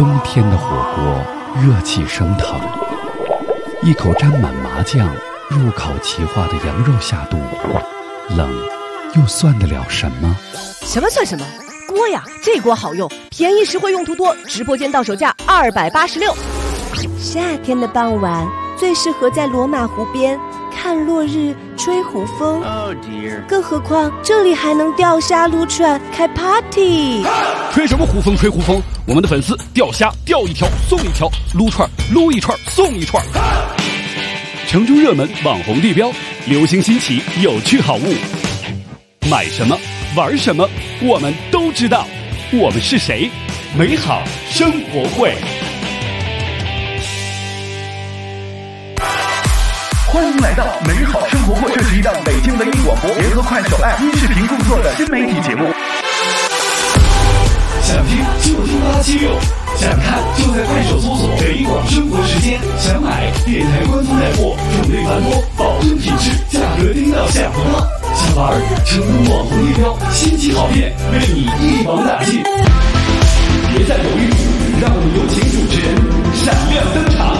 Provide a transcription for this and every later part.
冬天的火锅热气升腾，一口沾满麻酱入口即化的羊肉下肚，冷又算得了什么？ 什么算什么？锅呀，这锅好用，便宜实惠，用途多，直播间到手价286。 夏天的傍晚最适合在罗马湖边看落日、吹湖风。更何况这里还能钓虾、撸串、开 party。 吹什么湖风？吹湖风！我们的粉丝钓虾钓一条送一条，撸串撸一串送一串。城中热门网红地标，流行新奇有趣好物，买什么玩什么我们都知道。我们是谁？美好生活会。 欢迎来到美好生活会，这是一档北京文艺广播联合快手 App 音视频工作的新媒体节目。 想听就听876，想看就在快手搜索北广生活时间，想买电台官方带货，种类繁多，保证品质，价格低到吓不到。想玩成都网红地标，新奇好店为你一网打尽。别再犹豫，让我们有请主持人闪亮登场。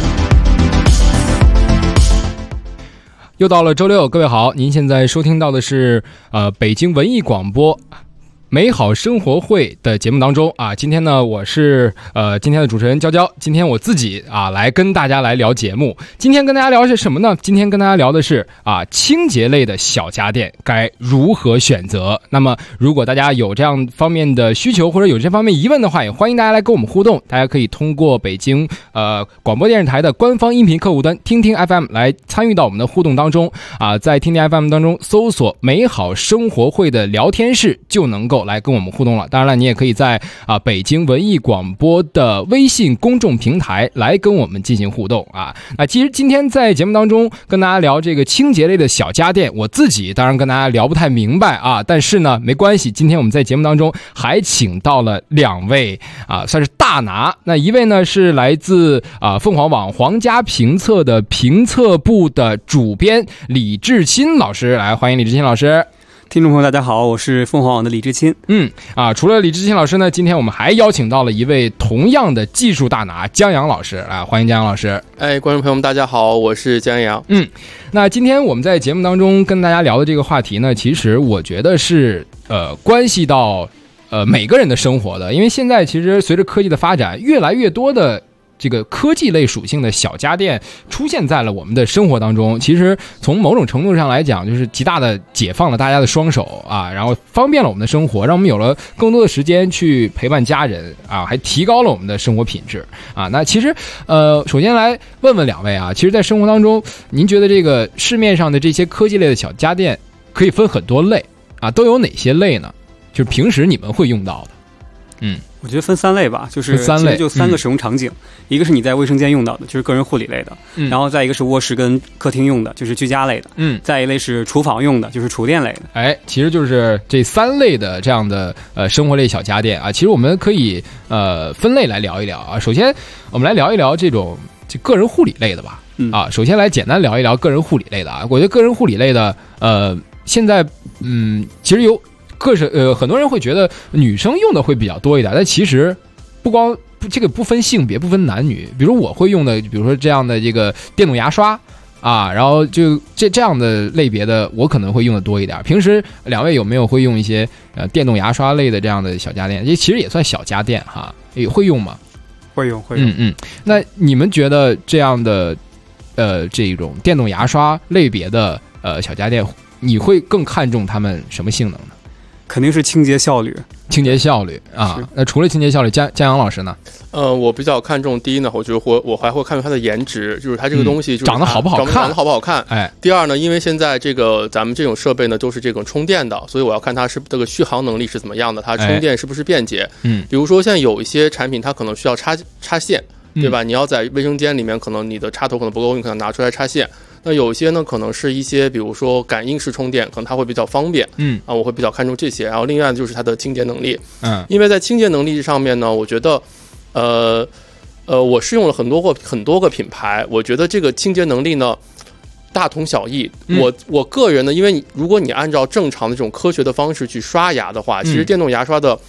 又到了周六，各位好，您现在收听到的是北京文艺广播美好生活会的节目当中啊，今天呢我是今天的主持人娇娇，今天我自己来跟大家来聊节目。今天跟大家聊的是什么呢？今天跟大家聊的是清洁类的小家电该如何选择。那么如果大家有这样方面的需求或者有这方面疑问的话，也欢迎大家来跟我们互动。大家可以通过北京广播电视台的官方音频客户端听听 FM 来参与到我们的互动当中在听听 FM 当中搜索美好生活会的聊天室就能够来跟我们互动了。当然了，你也可以在北京文艺广播的微信公众平台来跟我们进行互动那其实今天在节目当中跟大家聊这个清洁类的小家电，我自己当然跟大家聊不太明白但是呢没关系，今天我们在节目当中还请到了2位算是大拿。那一位呢是来自凤凰网皇家评测的评测部的主编李志钦老师，来欢迎李志钦老师。 听众朋友大家好，我是凤凰网的李志钦。 除了李志钦老师呢，今天我们还邀请到了一位同样的技术大拿江阳老师，来欢迎江阳老师。 观众朋友们大家好，我是江阳。 那今天我们在节目当中跟大家聊的这个话题呢，其实我觉得是关系到每个人的生活的，因为现在其实随着科技的发展，越来越多的这个科技类属性的小家电出现在了我们的生活当中。其实从某种程度上来讲，就是极大的解放了大家的双手然后方便了我们的生活，让我们有了更多的时间去陪伴家人还提高了我们的生活品质那其实首先来问问2位其实在生活当中，您觉得这个市面上的这些科技类的小家电可以分很多类都有哪些类呢？就是平时你们会用到的。 我觉得分3类吧，就是 3类， 就3个使用场景。一个是你在卫生间用到的，就是个人护理类的，然后再一个是卧室跟客厅用的，就是居家类的，再一类是厨房用的，就是厨电类的。 其实就是这3类的这样的生活类小家电其实我们可以分类来聊一聊首先我们来聊一聊这种个人护理类的吧。首先来简单聊一聊个人护理类的我觉得个人护理类的现在其实有很多人会觉得女生用的会比较多一点，但其实不光这个不分性别不分男女。比如我会用的，比如说这样的这个电动牙刷然后就这样的类别的我可能会用的多一点。平时2位有没有会用一些电动牙刷类的这样的小家电？这其实也算小家电也会用吗？ 会用。 那你们觉得这样的这种电动牙刷类别的小家电，你会更看重它们什么性能呢？ 肯定是清洁效率那除了清洁效率，江阳老师呢？ 我比较看重第一呢，我觉得我还会看重它的颜值，就是它这个东西就是长得好不好看， 长得好不好看。第二呢，因为现在这个咱们这种设备呢都是这种充电的，所以我要看它是这个续航能力是怎么样的，它充电是不是便捷。比如说像有一些产品它可能需要插线，对吧？你要在卫生间里面，可能你的插头可能不够，你可能拿出来插线。那有些呢可能是一些比如说感应式充电，可能它会比较方便，我会比较看重这些。然后另外就是它的清洁能力，因为在清洁能力上面呢，我觉得我试用了很多个品牌，我觉得这个清洁能力呢大同小异。我个人呢，因为如果你按照正常的这种科学的方式去刷牙的话，其实电动牙刷的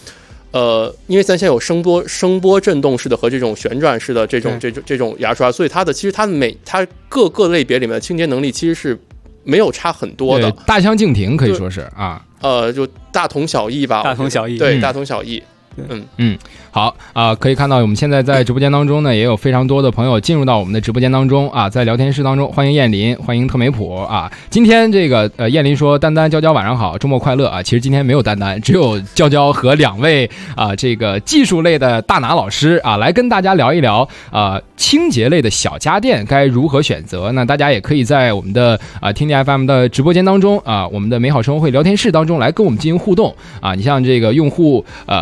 因为咱现在有声波振动式的和这种旋转式的这种牙刷，所以它各个类别里面的清洁能力其实是没有差很多的， 大相径庭可以说是啊， 就大同小异吧， 大同小异， 对，大同小异。 好可以看到我们现在在直播间当中呢，也有非常多的朋友进入到我们的直播间当中啊，在聊天室当中，欢迎燕林，欢迎特美普啊。今天这个燕林说丹丹娇娇晚上好，周末快乐啊。其实今天没有丹丹，只有娇娇和2位这个技术类的大拿老师啊，来跟大家聊一聊清洁类的小家电该如何选择。那大家也可以在我们的听见 FM 的直播间当中我们的美好生活会聊天室当中来跟我们进行互动啊。你像这个用户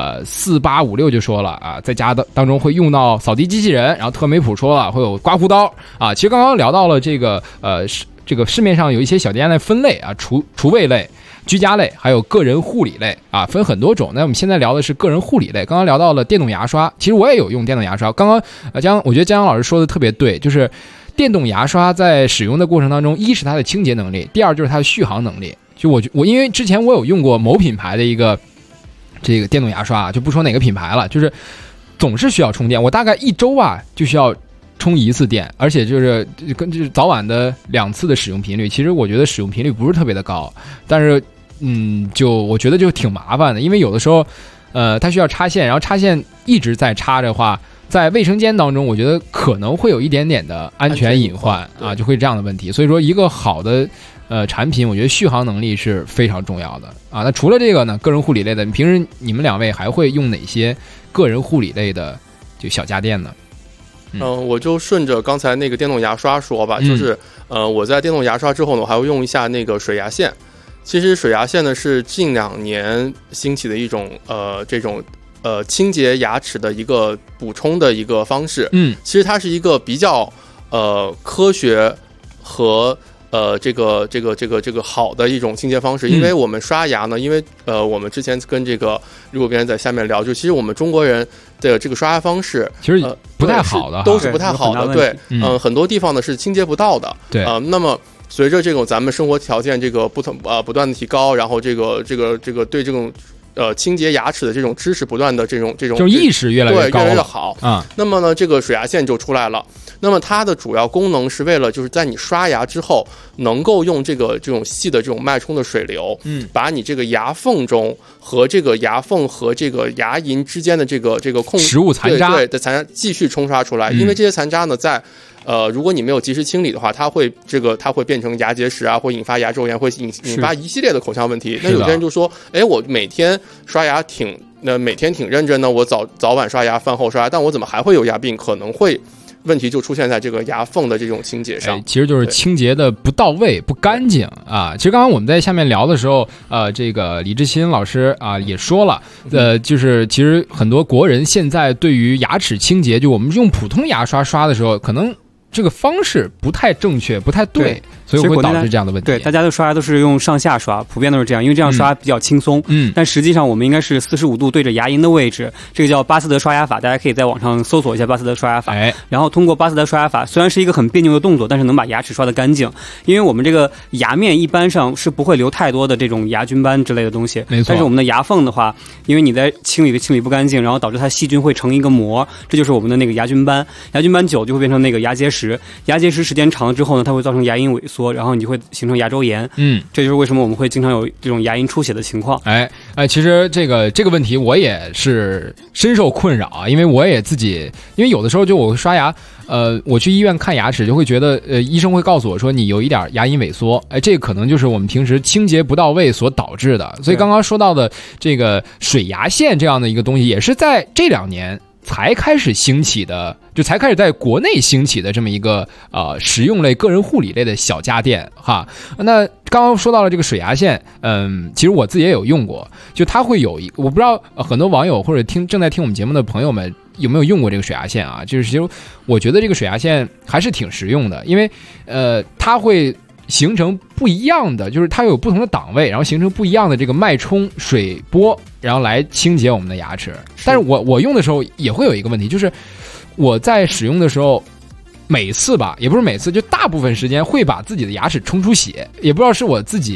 4856就说了在家当中会用到扫地机器人，然后特美普说了会有刮胡刀其实刚刚聊到了这个市面上有一些小家电的分类厨卫类、居家类还有个人护理类分很多种。那我们现在聊的是个人护理类，刚刚聊到了电动牙刷，其实我也有用电动牙刷。刚刚我觉得江阳老师说的特别对，就是电动牙刷在使用的过程当中，一是它的清洁能力，第二就是它的续航能力。就我因为之前我有用过某品牌的一个这个电动牙刷就不说哪个品牌了，就是总是需要充电，我大概1周就需要充1次电，而且就是早晚的2次的使用频率。其实我觉得使用频率不是特别的高，但是就我觉得就挺麻烦的，因为有的时候它需要插线，然后插线一直在插的话，在卫生间当中我觉得可能会有一点点的安全隐患就会这样的问题。所以说一个好的产品，我觉得续航能力是非常重要的那除了这个呢，个人护理类的，平时你们2位还会用哪些个人护理类的就小家电呢？ 我就顺着刚才那个电动牙刷说吧，就是我在电动牙刷之后呢，我还会用一下那个水牙线。其实水牙线呢是近2年兴起的一种这种清洁牙齿的一个补充的一个方式。其实它是一个比较科学和这个好的一种清洁方式。因为我们刷牙呢，因为我们之前跟这个如果别人在下面聊，就其实我们中国人的这个刷牙方式其实不太好的， 都是不太好的，对，很多地方呢是清洁不到的， 对那么随着这种咱们生活条件这个不断的提高，然后这个对这种清洁牙齿的这种知识不断的这种意识越来越高， 越来越好那么呢，这个水牙线就出来了。那么它的主要功能是为了就是在你刷牙之后，能够用这种细的这种脉冲的水流，把你这个牙缝中和这个牙缝和这个牙龈之间的这个食物残渣的残渣继续冲刷出来。因为这些残渣呢，在如果你没有及时清理的话，它会变成牙结石会引发牙周炎，会引发一系列的口腔问题。那有些人就说，我每天刷牙每天挺认真的，我早晚刷牙，饭后刷牙，但我怎么还会有牙病？可能会问题就出现在这个牙缝的这种清洁上， 其实就是清洁的不到位、不干净其实刚刚我们在下面聊的时候，这个李志新老师也说了，就是其实很多国人现在对于牙齿清洁，就我们用普通牙刷刷的时候，可能这个方式不太正确，不太对，所以会导致这样的问题。 对，大家的刷牙都是用上下刷，普遍都是这样，因为这样刷比较轻松。但实际上我们应该是45度对着牙龈的位置，这个叫巴斯德刷牙法，大家可以在网上搜索一下巴斯德刷牙法。然后通过巴斯德刷牙法，虽然是一个很别扭的动作，但是能把牙齿刷得干净。因为我们这个牙面一般上是不会留太多的这种牙菌斑之类的东西， 没错。 但是我们的牙缝的话，因为你在清理不干净，然后导致它细菌会成一个膜，这就是我们的那个牙菌斑。牙菌斑久就会变成那个牙结石。牙结石时间长了之后呢，它会造成牙龈萎缩，然后你会形成牙周炎。这就是为什么我们会经常有这种牙龈出血的情况。 其实这个问题我也是深受困扰因为我也自己，因为有的时候就我刷牙，我去医院看牙齿，就会觉得医生会告诉我说你有一点牙龈萎缩，这个可能就是我们平时清洁不到位所导致的。所以刚刚说到的这个水牙线这样的一个东西，也是在这2年才开始兴起的，就才开始在国内兴起的这么一个实用类个人护理类的小家电哈。那刚刚说到了这个水牙线，其实我自己也有用过，就它会有我不知道很多网友或者正在听我们节目的朋友们有没有用过这个水牙线就是其实我觉得这个水牙线还是挺实用的，因为它会形成不一样的，就是它有不同的档位，然后形成不一样的这个脉冲水波，然后来清洁我们的牙齿。但是我用的时候也会有一个问题，就是我在使用的时候每次吧，也不是每次，就大部分时间会把自己的牙齿冲出血，也不知道是我自己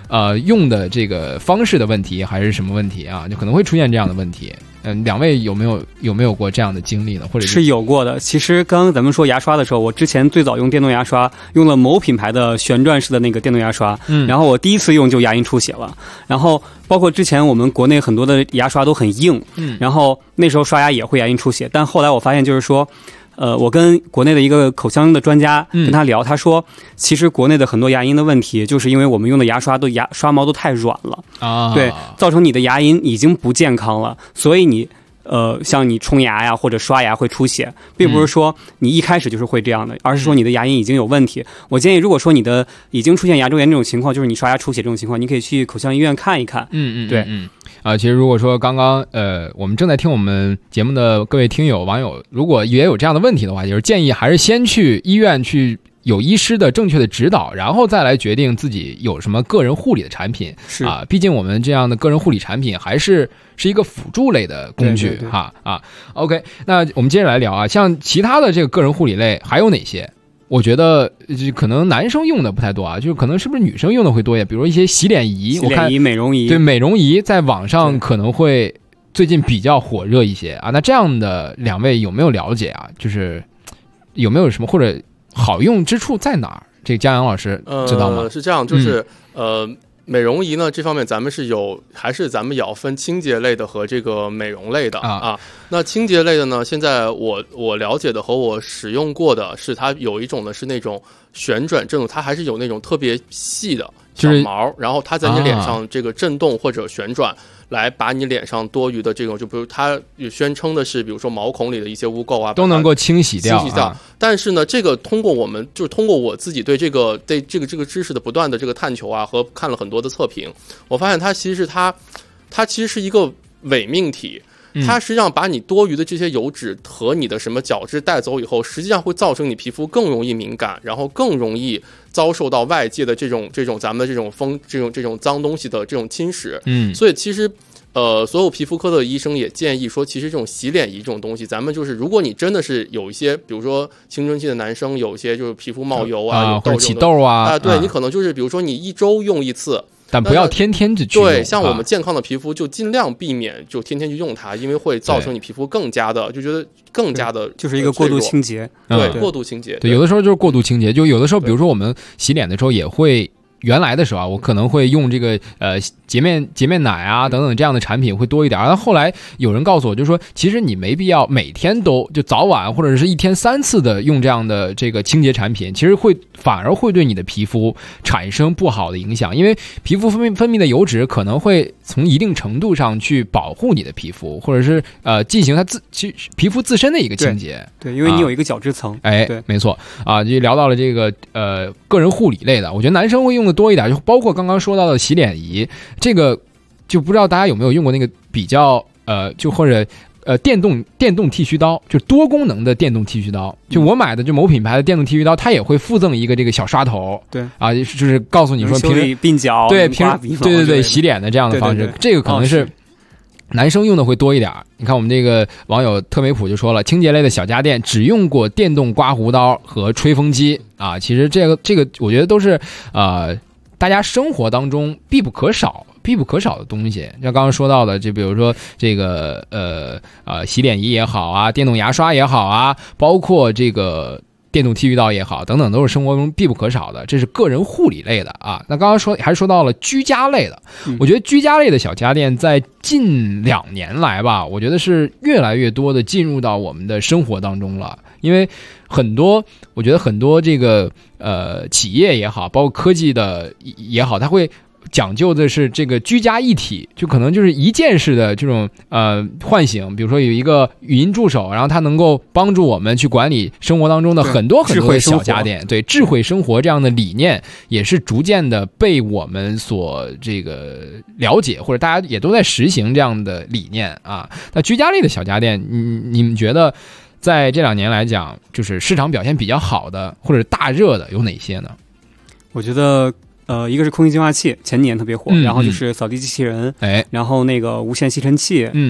用的这个方式的问题，还是什么问题啊？就可能会出现这样的问题。两位有没有过这样的经历呢？或者是有过的。其实刚刚咱们说牙刷的时候，我之前最早用电动牙刷，用了某品牌的旋转式的那个电动牙刷，然后我第一次用就牙龈出血了。然后包括之前我们国内很多的牙刷都很硬，然后那时候刷牙也会牙龈出血。但后来我发现就是说，我跟国内的一个口腔的专家跟他聊，他说，其实国内的很多牙龈的问题，就是因为我们用的牙刷刷毛都太软了啊，对，造成你的牙龈已经不健康了，所以你像你冲牙呀或者刷牙会出血，并不是说你一开始就是会这样的，而是说你的牙龈已经有问题。我建议，如果说你的已经出现牙周炎这种情况，就是你刷牙出血这种情况，你可以去口腔医院看一看。对。 其实如果说刚刚我们正在听我们节目的各位听友网友，如果也有这样的问题的话，就是建议还是先去医院去有医师的正确的指导，然后再来决定自己有什么个人护理的产品。是啊，毕竟我们这样的个人护理产品还是一个辅助类的工具。对哈啊。OK， 那我们接着来聊啊，像其他的这个个人护理类还有哪些？我觉得可能男生用的不太多啊，就是可能是不是女生用的会多一点？比如一些洗脸仪， 我看美容仪， 对，美容仪在网上可能会最近比较火热一些啊。那这样的两位有没有了解啊？就是有没有什么或者好用之处在哪儿？这个江阳老师知道吗？ 是这样，就是美容仪呢，这方面咱们是还是咱们也要分清洁类的和这个美容类的啊。那清洁类的呢，现在我了解的和我使用过的是，它有一种呢是那种旋转震动，它还是有那种特别细的小毛，然后它在你脸上这个震动或者旋转，来把你脸上多余的这种，就比如它宣称的是，比如说毛孔里的一些污垢啊， 都能够清洗掉。 但是呢，这个通过我自己对这个知识的不断的这个探求啊，和看了很多的测评，我发现它其实是一个伪命题。它实际上把你多余的这些油脂和你的什么角质带走以后，实际上会造成你皮肤更容易敏感，然后更容易遭受到外界的这种咱们的这种脏东西的这种侵蚀。所以其实所有皮肤科的医生也建议说，其实这种洗脸仪这种东西，咱们就是如果你真的是有一些，比如说青春期的男生有一些就是皮肤冒油啊， 或者起痘啊， 对，你可能就是比如说你一周用一次。 但不要天天去用。对，像我们健康的皮肤就尽量避免就天天去用它，因为会造成你皮肤更加的就是一个过度清洁。 对，过度清洁。 对，有的时候就是过度清洁，就有的时候比如说我们洗脸的时候也会。原来的时候啊，我可能会用这个洁面奶啊等等这样的产品会多一点，然后后来有人告诉我，就说其实你没必要每天都就早晚或者是一天3次的用这样的这个清洁产品，其实反而会对你的皮肤产生不好的影响，因为皮肤分泌的油脂可能会从一定程度上去保护你的皮肤，或者是进行它皮肤自身的一个清洁。 对，因为你有一个角质层。 对，没错啊，就聊到了这个个人护理类的，我觉得男生会用的多一点，就包括刚刚说到的洗脸仪，这个就不知道大家有没有用过那个比较就或者电动剃须刀，就多功能的电动剃须刀。就我买的就某品牌的电动剃须刀，它也会附赠一个这个小刷头。 对啊，就是告诉你说平时鬓角， 对对洗脸的这样的方式，这个可能是男生用的会多一点。你看我们这个网友特美普就说了，清洁类的小家电只用过电动刮胡刀和吹风机啊。其实这个我觉得都是大家生活当中必不可少的东西。像刚刚说到的，就比如说这个洗脸仪也好啊，电动牙刷也好啊，包括这个电动剃须刀也好，等等，都是生活中必不可少的。这是个人护理类的啊。那刚刚还说到了居家类的，我觉得居家类的小家电在近2年来吧，我觉得是越来越多的进入到我们的生活当中了。因为我觉得很多这个企业也好，包括科技的也好，它会讲究的是这个居家一体，就可能就是一键式的这种唤醒。比如说有一个语音助手，然后它能够帮助我们去管理生活当中的很多很多的小家电。对，智慧生活这样的理念也是逐渐的被我们所这个了解，或者大家也都在实行这样的理念啊。那居家类的小家电，你们觉得在这2年来讲，就是市场表现比较好的或者大热的有哪些呢？ 我觉得一个是空气净化器，前年特别火，然后就是扫地机器人，然后那个无线吸尘器，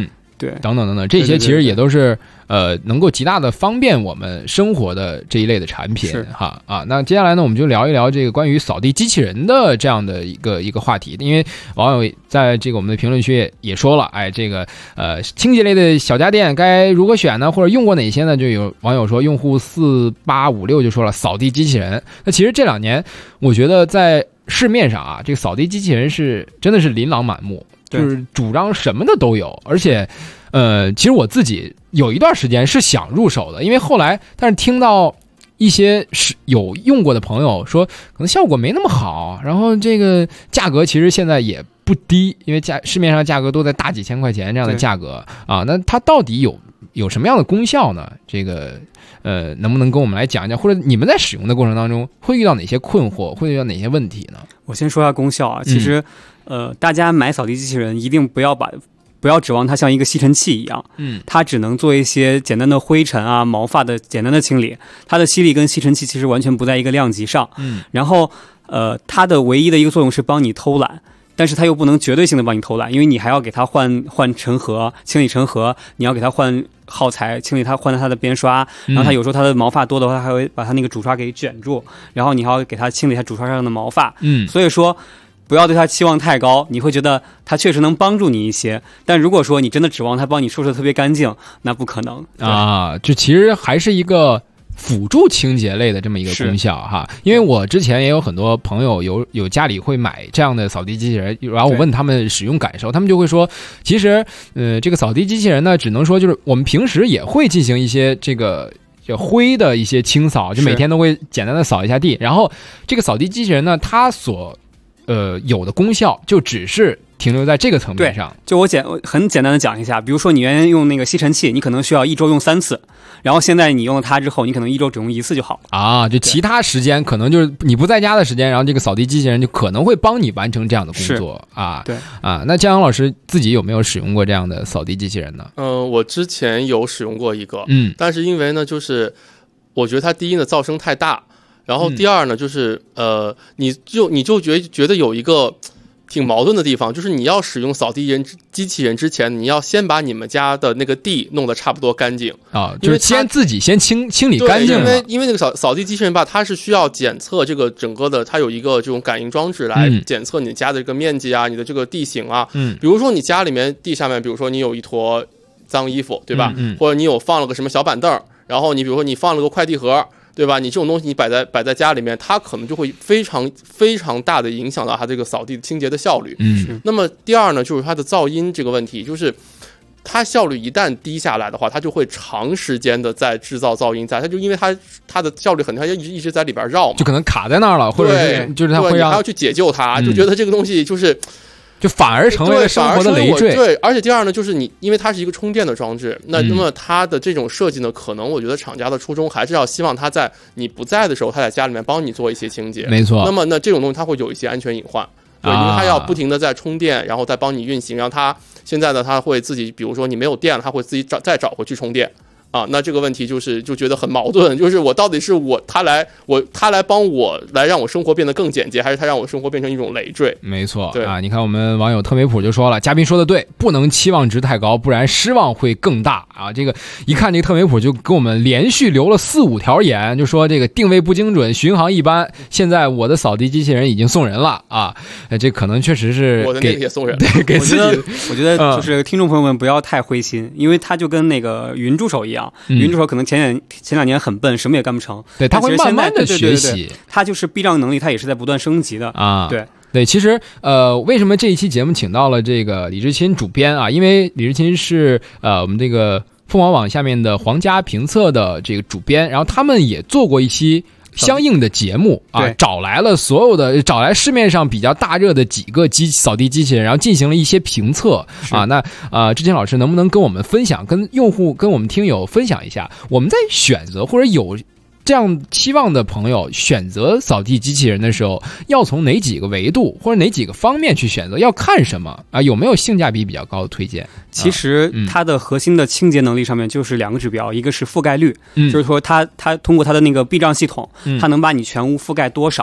对， 等等等等，这些其实也都是能够极大的方便我们生活的这一类的产品哈啊。那接下来呢，我们就聊一聊这个关于扫地机器人的这样的一个话题，因为网友在这个我们的评论区也说了，哎，这个清洁类的小家电该如何选呢？或者用过哪些呢？就有网友说，用户4856就说了扫地机器人。那其实这2年，我觉得在市面上啊，这个扫地机器人真的是琳琅满目，就是主张什么的都有，而且其实我自己有一段时间是想入手的，因为后来但是听到一些有用过的朋友说，可能效果没那么好，然后这个价格其实现在也不低，因为市面上价格都在大几千块钱这样的价格啊，那它到底有什么样的功效呢？这个能不能跟我们来讲一讲，或者你们在使用的过程当中会遇到哪些困惑，会遇到哪些问题呢？ 我先说一下功效啊，其实大家买扫地机器人一定不要指望它像一个吸尘器一样，它只能做一些简单的灰尘啊、毛发的简单的清理，它的吸力跟吸尘器其实完全不在一个量级上。然后它的唯一的一个作用是帮你偷懒，但是它又不能绝对性的帮你偷懒，因为你还要给它换尘盒、清理尘盒，你要给它换耗材、清理换它的边刷，然后它有时候它的毛发多的话，它还会把它那个主刷给卷住，然后你还要给它清理它主刷上的毛发。所以说不要对它期望太高，你会觉得它确实能帮助你一些，但如果说你真的指望它帮你收拾得特别干净，那不可能啊。这其实还是一个辅助清洁类的这么一个功效哈。因为我之前也有很多朋友有家里会买这样的扫地机器人，然后我问他们使用感受，他们就会说，其实这个扫地机器人呢，只能说就是我们平时也会进行一些这个就灰的一些清扫，就每天都会简单的扫一下地，然后这个扫地机器人呢，它所有的功效就只是停留在这个层面上。 就我很简单的讲一下，比如说你原来用那个吸尘器，你可能需要1周用3次，然后现在你用了它之后，你可能1周只用1次就好啊。就其他时间可能就是你不在家的时间，然后这个扫地机器人就可能会帮你完成这样的工作啊。 对啊，那江阳老师自己有没有使用过这样的扫地机器人呢？ 我之前有使用过一个，但是因为呢，就是我觉得它第一呢噪声太大。然后第二呢，就是你就觉得有一个挺矛盾的地方，就是你要使用扫地机器人之前，你要先把你们家的那个地弄得差不多干净啊，就是自己先清理干净了。 因为那个扫地机器人吧，它是需要检测这个整个的，它有一个这种感应装置来检测你家的这个面积啊，你的这个地形啊。比如说你家里面地下面，比如说你有一坨脏衣服，对吧？或者你有放了个什么小板凳，然后你比如说你放了个快递盒。对吧？你这种东西你摆在家里面，它可能就会非常非常大的影响到它这个扫地清洁的效率。那么第二呢，就是它的噪音这个问题，就是它效率一旦低下来的话，它就会长时间的在制造噪音，它就因为它的效率很低，它就一直在里边绕嘛， 就可能卡在那儿了，或者是就是它会让你还要去解救它，就觉得这个东西就反而成为了生活的累赘。 对，而且第二呢，就是因为它是一个充电的装置，那么它的这种设计呢，可能我觉得厂家的初衷还是要希望它在你不在的时候，它在家里面帮你做一些清洁。 没错。 那这种东西它会有一些安全隐患，对，因为它要不停的在充电，然后再帮你运行，然后它现在呢，它会自己，比如说你没有电了，它会自己再找回去充电。啊，那这个问题就觉得很矛盾，就是我到底是他来帮我来让我生活变得更简洁，还是他让我生活变成一种累赘？ 没错，对啊，你看我们网友特梅普就说了，嘉宾说的对，不能期望值太高，不然失望会更大啊。这个一看这个特梅普就给我们连续留了4-5条言，就说这个定位不精准，巡航一般，现在我的扫地机器人已经送人了啊。这可能确实是我的那个也送人， 对，给自己。 我觉得就是听众朋友们不要太灰心，因为它就跟那个云助手一样。云助手可能前2年很笨，什么也干不成， 对，他会慢慢的学习， 他就是避障能力，他也是在不断升级的啊。 对，其实为什么这一期节目请到了这个李志钦主编啊？因为李志钦是我们这个凤凰网下面的皇家评测的这个主编，然后他们也做过一期相应的节目啊，找来市面上比较大热的几个扫地机器人，然后进行了一些评测啊。那志钦老师能不能跟我们分享，跟用户跟我们听友分享一下，我们在选择或者有这样期望的朋友选择扫地机器人的时候，要从哪几个维度或者哪几个方面去选择？要看什么啊？有没有性价比比较高的推荐？ 其实它的核心的清洁能力上面就是2个指标，一个是覆盖率，就是说它通过它的那个避障系统，它能把你全屋覆盖多少。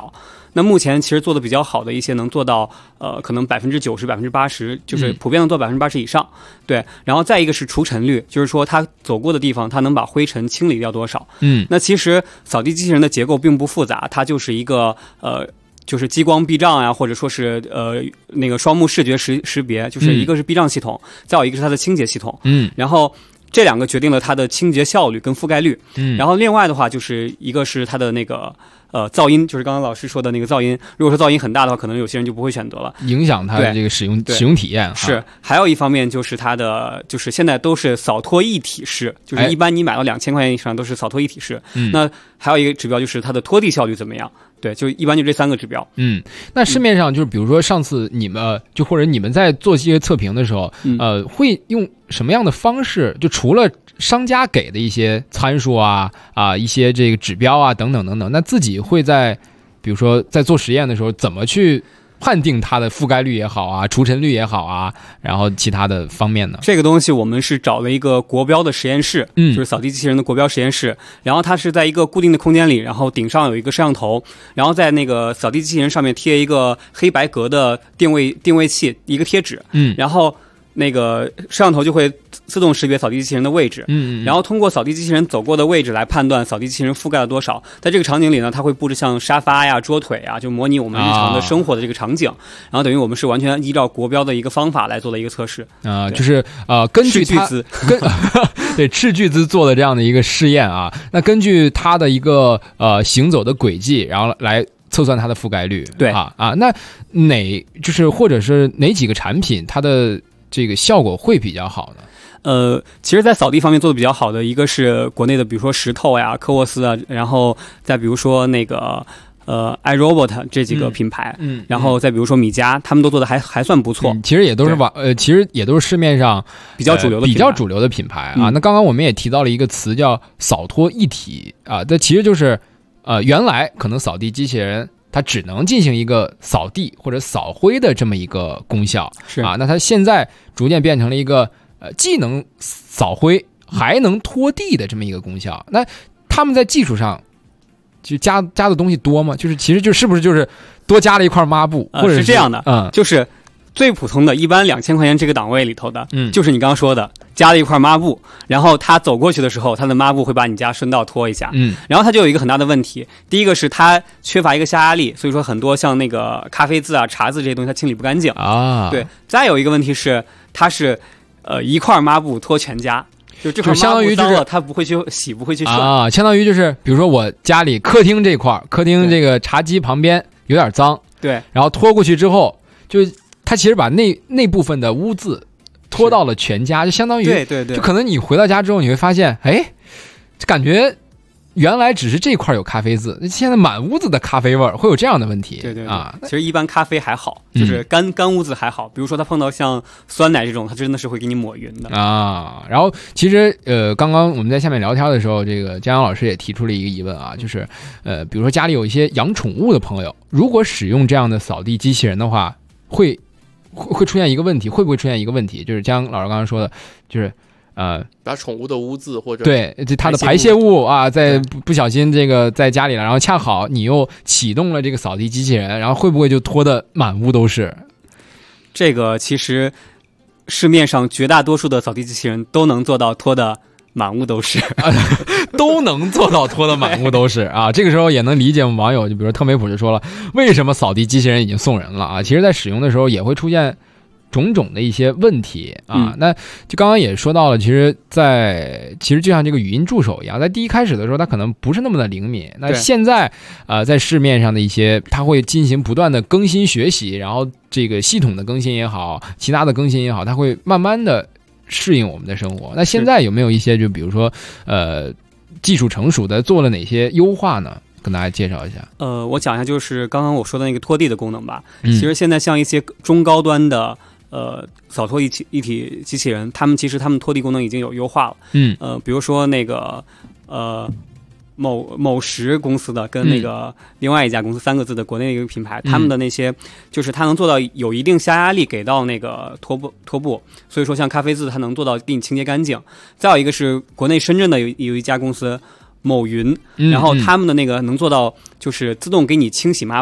那目前其实做的比较好的一些能做到可能90%、80%，就是普遍能做80%以上。对，然后再一个是除尘率，就是说它走过的地方，它能把灰尘清理掉多少。那其实扫地机器人的结构并不复杂，它就是一个就是激光避障呀，或者说是那个双目视觉识别，就是一个是避障系统，再有一个是它的清洁系统。然后这两个决定了它的清洁效率跟覆盖率。然后另外的话就是一个是它的那个噪音，就是刚刚老师说的那个噪音，如果说噪音很大的话，可能有些人就不会选择了， 影响它的这个使用体验。 是，还有一方面就是它的，就是现在都是扫拖一体式，就是一般你买到2000块钱以上都是扫拖一体式。那还有一个指标就是它的拖地效率怎么样？对，就一般就这3个指标。 那市面上就是比如说上次你们就或者你们在做这些测评的时候，会用什么样的方式？就除了商家给的一些参数一些这个指标啊等等等等，那自己会在比如说在做实验的时候怎么去判定它的覆盖率也好啊，除尘率也好啊，然后其他的方面呢？ 这个东西我们是找了一个国标的实验室，就是扫地机器人的国标实验室。然后它是在一个固定的空间里，然后顶上有一个摄像头，然后在那个扫地机器人上面贴一个黑白格的定位器，一个贴纸。然后那个摄像头就会自动识别扫地机器人的位置，然后通过扫地机器人走过的位置来判断扫地机器人覆盖了多少。在这个场景里呢，它会布置像沙发呀、桌腿呀，就模拟我们日常的生活的这个场景。然后等于我们是完全依照国标的一个方法来做的一个测试。 就是根据它对斥巨资做的这样的一个试验啊，那根据它的一个行走的轨迹，然后来测算它的覆盖率。 对那就是或者是哪几个产品它的这个效果会比较好呢？ 其实在扫地方面做的比较好的一个是国内的比如说石头呀、科沃斯啊，然后再比如说那个iRobot 这几个品牌，然后再比如说米家，他们都做的还算不错。 其实也都是其实也都是市面上比较主流的品牌啊。那刚刚我们也提到了一个词叫扫拖一体啊，这其实就是原来可能扫地机器人它只能进行一个扫地或者扫灰的这么一个功效， 是那它现在逐渐变成了一个既能扫灰还能拖地的这么一个功效。那他们在技术上就加的东西多吗？就是其实就是不是就是多加了一块抹布，或者是这样的，就是最普通的一般2000块钱这个档位里头的，就是你刚刚说的加了一块抹布，然后他走过去的时候，他的抹布会把你家顺道拖一下，然后它就有一个很大的问题，第一个是它缺乏一个下压力，所以说很多像那个咖啡渍啊、茶渍这些东西它清理不干净啊。对，再有一个问题是它是一块抹布拖全家。就这块相当于就是它不会去洗，不会去顺啊，相当于就是比如说我家里客厅这块，客厅这个茶几旁边有点脏， 对， 然后拖过去之后，就它其实把那部分的污渍拖到了全家，就相当于对， 就可能你回到家之后你会发现，哎，感觉原来只是这块有咖啡渍，现在满屋子的咖啡味儿，会有这样的问题。 对啊，其实一般咖啡还好，就是干污渍还好，比如说它碰到像酸奶这种，它真的是会给你抹匀的啊。然后其实刚刚我们在下面聊天的时候，这个江阳老师也提出了一个疑问啊，就是比如说家里有一些养宠物的朋友，如果使用这样的扫地机器人的话，会出现一个问题，会不会出现一个问题？就是江老师刚刚说的，就是把宠物的污渍或者对它的排泄物啊，在不小心这个在家里了，然后恰好你又启动了这个扫地机器人，然后会不会就拖得满屋都是？ 这个其实市面上绝大多数的扫地机器人都能做到拖得满屋都是， 都能做到拖得满屋都是啊！这个时候也能理解我们网友，就比如说特梅普就说了，为什么扫地机器人已经送人了啊？其实在使用的时候也会出现种种的一些问题啊，那就刚刚也说到了，其实就像这个语音助手一样，在第一开始的时候，它可能不是那么的灵敏。那现在在市面上的一些，它会进行不断的更新学习，然后这个系统的更新也好，其他的更新也好，它会慢慢的适应我们的生活。那现在有没有一些，就比如说技术成熟的做了哪些优化呢？跟大家介绍一下。 我讲一下，就是刚刚我说的那个拖地的功能吧。其实现在像一些中高端的扫拖一体机器人，他们拖地功能已经有优化了。比如说那个某石公司的跟那个另外一家公司3个字的国内一个品牌，他们的那些就是它能做到有一定下压力给到那个拖布，所以说像咖啡渍它能做到给你清洁干净。再有一个是国内深圳的有一家公司某云，然后他们的那个能做到就是自动给你清洗抹布。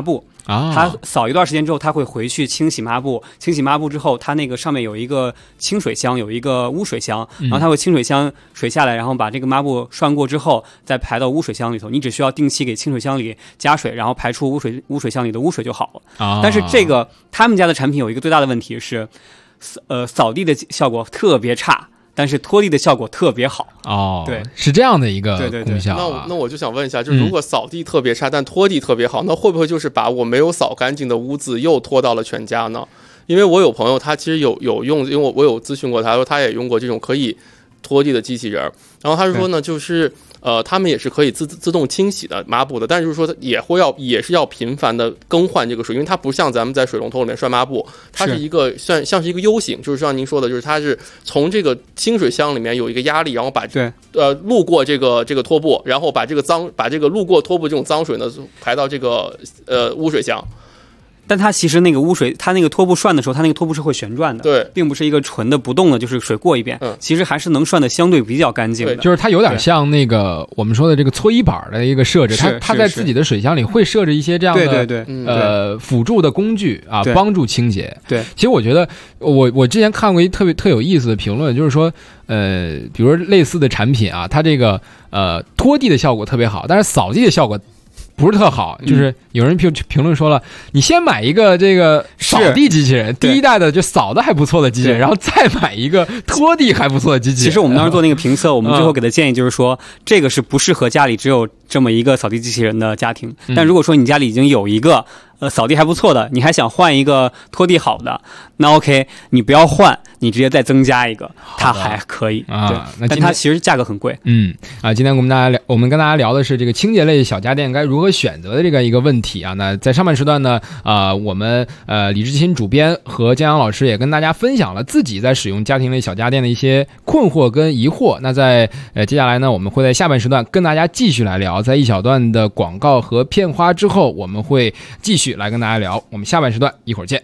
它扫一段时间之后，它会回去清洗抹布，清洗抹布之后，它那个上面有一个清水箱，有一个污水箱，然后它会清水箱水下来，然后把这个抹布涮过之后，再排到污水箱里头。你只需要定期给清水箱里加水，然后排出污水箱里的污水就好了。但是这个他们家的产品有一个最大的问题是，扫地的效果特别差。但是拖地的效果特别好对， 是这样的一个功效。 那我就想问一下，就如果扫地特别差，但拖地特别好，那会不会就是把我没有扫干净的污渍又拖到了全家呢？因为我有朋友他其实有用，因为我有咨询过他，说他也用过这种可以拖地的机器人，然后他说呢，就是他们也是可以自动清洗的抹布的，但是就是说也是要频繁的更换这个水，因为它不像咱们在水龙头里面涮抹布，它是一个像是一个 U 型，就是像您说的，就是它是从这个清水箱里面有一个压力，然后把路过这个拖布，然后把这个路过拖布这种脏水呢排到这个污水箱。 但它其实那个污水，它那个拖布涮的时候，它那个拖布是会旋转的， 对， 并不是一个纯的不动的，就是水过一遍，其实还是能涮的相对比较干净的。 就是它有点像那个我们说的这个搓衣板的一个设置，它在自己的水箱里会设置一些这样的辅助的工具啊，帮助清洁。 对， 其实我觉得我之前看过一特有意思的评论，就是说比如类似的产品啊，它这个拖地的效果特别好，但是扫地的效果不是特好，就是有人评论说了，你先买一个这个扫地机器人，第一代的就扫的还不错的机器人，然后再买一个拖地还不错的机器人。 其实我们当时做那个评测，我们最后给的建议就是说，这个是不适合家里只有这么一个扫地机器人的家庭。但如果说你家里已经有一个扫地还不错的，你还想换一个拖地好的，那 OK， 你不要换，你直接再增加一个，它还可以啊。但它其实价格很贵。 今天我们跟大家聊的是这个清洁类小家电该如何选择的这个一个问题啊。那在上半时段呢，我们李志新主编和江阳老师也跟大家分享了自己在使用家庭类小家电的一些困惑跟疑惑。那在接下来呢，我们会在下半时段跟大家继续来聊。在一小段的广告和片花之后，我们会继续来跟大家聊。我们下半时段一会儿见。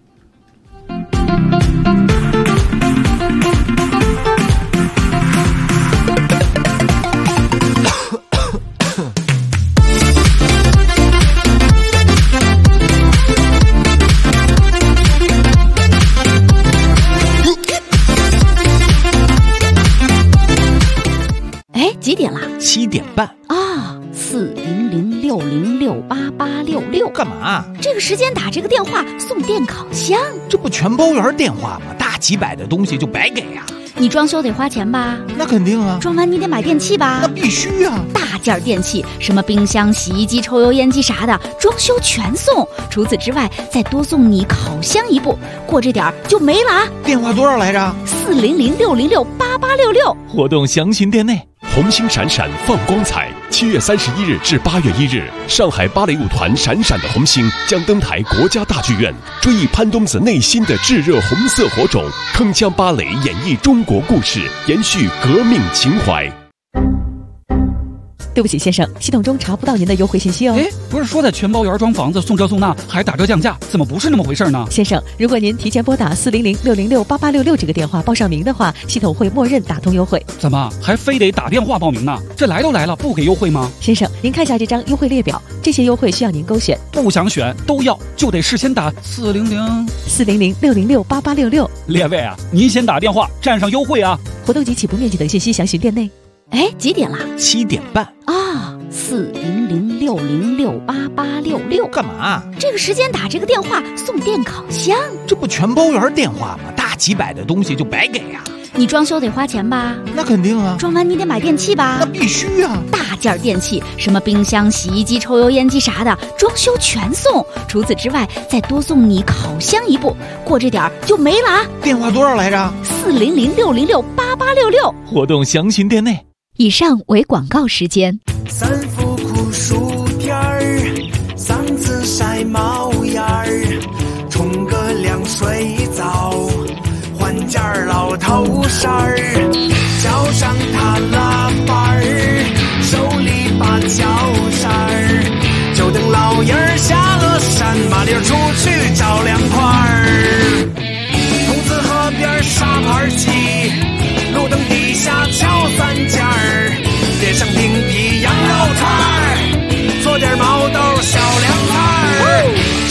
几点了 ？7点半啊！40060688866， 干嘛？ 这个时间打这个电话送电烤箱， 这不全包圆电话吗？大几百的东西就白给呀！ 你装修得花钱吧？ 那肯定啊！ 装完你得买电器吧？ 那必须啊！ 大件电器，什么冰箱、洗衣机、抽油烟机啥的，装修全送。除此之外，再多送你烤箱一部，过这点就没了啊！ 电话多少来着 ？40060688866。 活动详情店内。 红星闪闪放光彩，7月31日至8月1日，上海芭蕾舞团闪闪的红星将登台国家大剧院，追忆潘冬子内心的炙热红色火种，铿锵芭蕾演绎中国故事，延续革命情怀。 对不起，先生，系统中查不到您的优惠信息哦。 不是说在全包圆装房子送这送那还打折降价，怎么不是那么回事呢？ 先生，如果您提前拨打40060688866这个电话报上名的话，系统会默认打通优惠。 怎么还非得打电话报名呢？这来都来了，不给优惠吗？ 先生，您看一下这张优惠列表，这些优惠需要您勾选。 不想选都要，就得事先打 40060688866。 列位啊，您先打电话占上优惠啊！ 活动及起步面积等信息详询店内。 几点了 ？7点半啊！40060688866， 干嘛？ 这个时间打这个电话送电烤箱， 这不全包圆电话吗？大几百的东西就白给呀！ 你装修得花钱吧？ 那肯定啊！ 装完你得买电器吧？ 那必须啊！ 大件电器，什么冰箱、洗衣机、抽油烟机啥的，装修全送。除此之外，再多送你烤箱一部，过这点就没了啊！ 电话多少来着 ？40060688866。 活动详询店内。 以上为广告时间。 3副苦薯片儿，3次晒毛眼儿，冲个凉水澡，换件老头衫儿，叫上他拉板儿，手里把脚扇儿，就等老爷儿下了山，麻溜出去找凉快儿。筒子河边沙盘棋，路灯底下敲3件儿，点上冰皮羊肉串儿，做点毛豆小凉菜儿。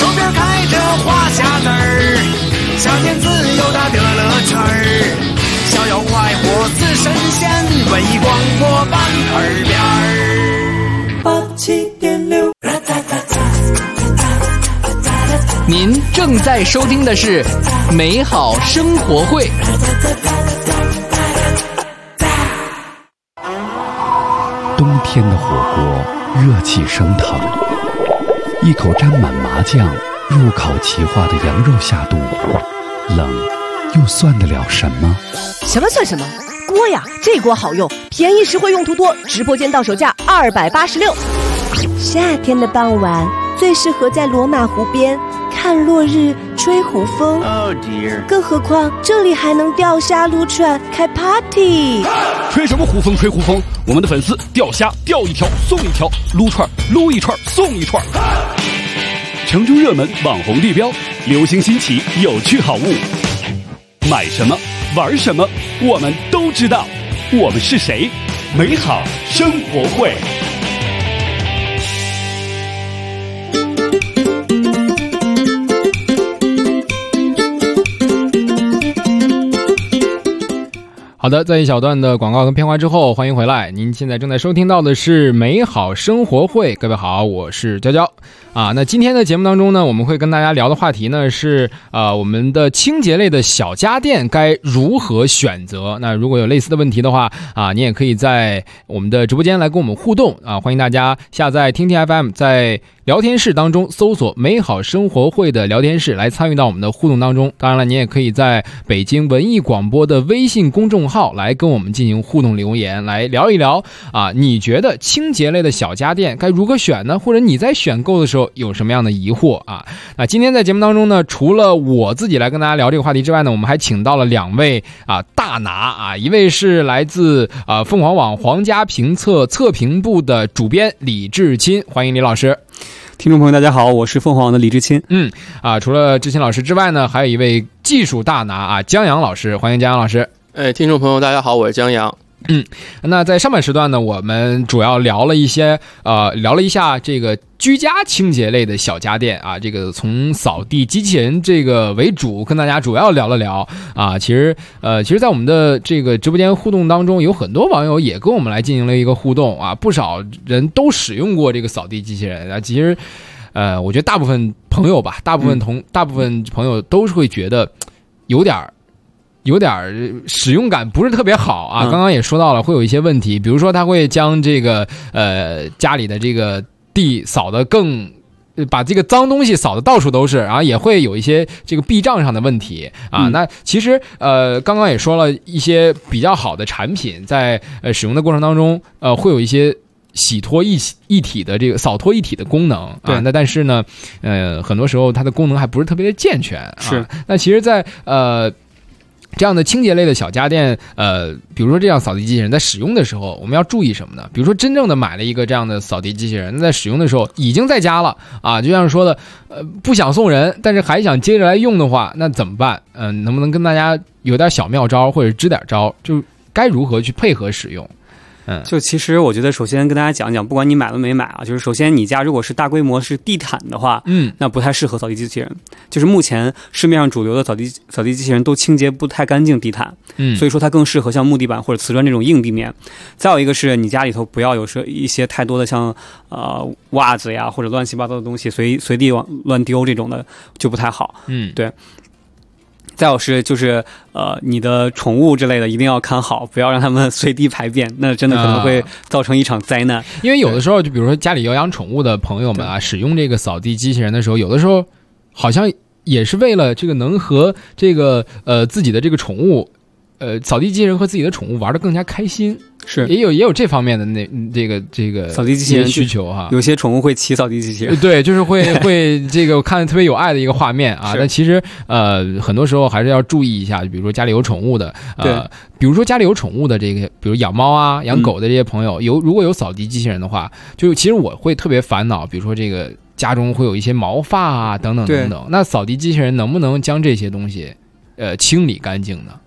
文艺广播板块边87.6。 您正在收听的是美好生活会。 冬天的火锅热气升腾，一口沾满麻酱入口即化的羊肉下肚，冷又算得了什么？ 什么算什么？锅呀，这锅好用，便宜实惠，用途多，直播间到手价286。 夏天的傍晚最适合在罗马湖边看落日、吹湖风。更何况这里还能钓虾、撸串、开 party。 吹什么湖风？吹湖风！我们的粉丝钓虾钓一条送一条，撸串撸一串送一串。城中热门网红地标，流行新奇有趣好物，买什么玩什么我们都知道。我们是谁？美好生活会。 好的，在一小段的广告跟片花之后，欢迎回来。您现在正在收听到的是美好生活会。各位好，我是娇娇啊。那今天的节目当中呢，我们会跟大家聊的话题呢是我们的清洁类的小家电该如何选择。那如果有类似的问题的话啊，你也可以在我们的直播间来跟我们互动啊。欢迎大家下载听听 FM， 在聊天室当中搜索美好生活会的聊天室来参与到我们的互动当中。当然了，你也可以在北京文艺广播的微信公众号来跟我们进行互动留言，来聊一聊啊，你觉得清洁类的小家电该如何选呢？或者你在选购的时候有什么样的疑惑啊？那今天在节目当中呢，除了我自己来跟大家聊这个话题之外呢，我们还请到了两位大拿啊，一位是来自凤凰网皇家评测测评部的主编李志钦，欢迎李老师。 听众朋友大家好，我是凤凰网的李志钦。 除了志钦老师之外呢，还有一位技术大拿啊，江阳老师，欢迎江阳老师。 听众朋友大家好，我是江阳。 那在上半时段呢，我们主要聊了一下这个居家清洁类的小家电啊，这个从扫地机器人这个为主，跟大家主要聊了聊啊。其实在我们的这个直播间互动当中，有很多网友也跟我们来进行了一个互动啊，不少人都使用过这个扫地机器人啊。其实我觉得大部分朋友吧，大部分朋友都是会觉得有点使用感不是特别好啊。刚刚也说到了，会有一些问题，比如说他会将这个家里的这个地扫得把这个脏东西扫得到处都是，然后也会有一些这个壁障上的问题啊。那其实刚刚也说了一些比较好的产品，在使用的过程当中会有一些洗脱一体的这个扫脱一体的功能啊。那但是呢很多时候它的功能还不是特别的健全啊。 是。 那其实在这样的清洁类的小家电，比如说这样扫地机器人，在使用的时候我们要注意什么呢？比如说真正的买了一个这样的扫地机器人，在使用的时候已经在家了啊，就像说的不想送人，但是还想接着来用的话，那怎么办？能不能跟大家有点小妙招，或者支点招，就该如何去配合使用？ 就其实我觉得首先跟大家讲讲，不管你买了没买啊，就是首先你家如果是大规模是地毯的话，那不太适合扫地机器人。就是目前市面上主流的扫地机器人都清洁不太干净地毯，所以说它更适合像木地板或者瓷砖这种硬地面。再有一个是你家里头不要有一些太多的像袜子呀或者乱七八糟的东西随地乱丢，这种的就不太好。对。再有是就是你的宠物之类的一定要看好，不要让他们随地排便，那真的可能会造成一场灾难。 因为有的时候就比如说家里有养宠物的朋友们啊，使用这个扫地机器人的时候，有的时候好像也是为了这个能和这个自己的这个宠物扫地机器人和自己的宠物玩得更加开心。 是也有这方面的这个扫地机器人需求哈。 有些宠物会骑扫地机器人， 对，就是会这个看着特别有爱的一个画面啊。但其实很多时候还是要注意一下，比如说家里有宠物的比如说家里有宠物的这个，比如养猫啊养狗的这些朋友，如果有扫地机器人的话，就其实我会特别烦恼，比如说这个家中会有一些毛发啊等等等等，那扫地机器人能不能将这些东西清理干净呢？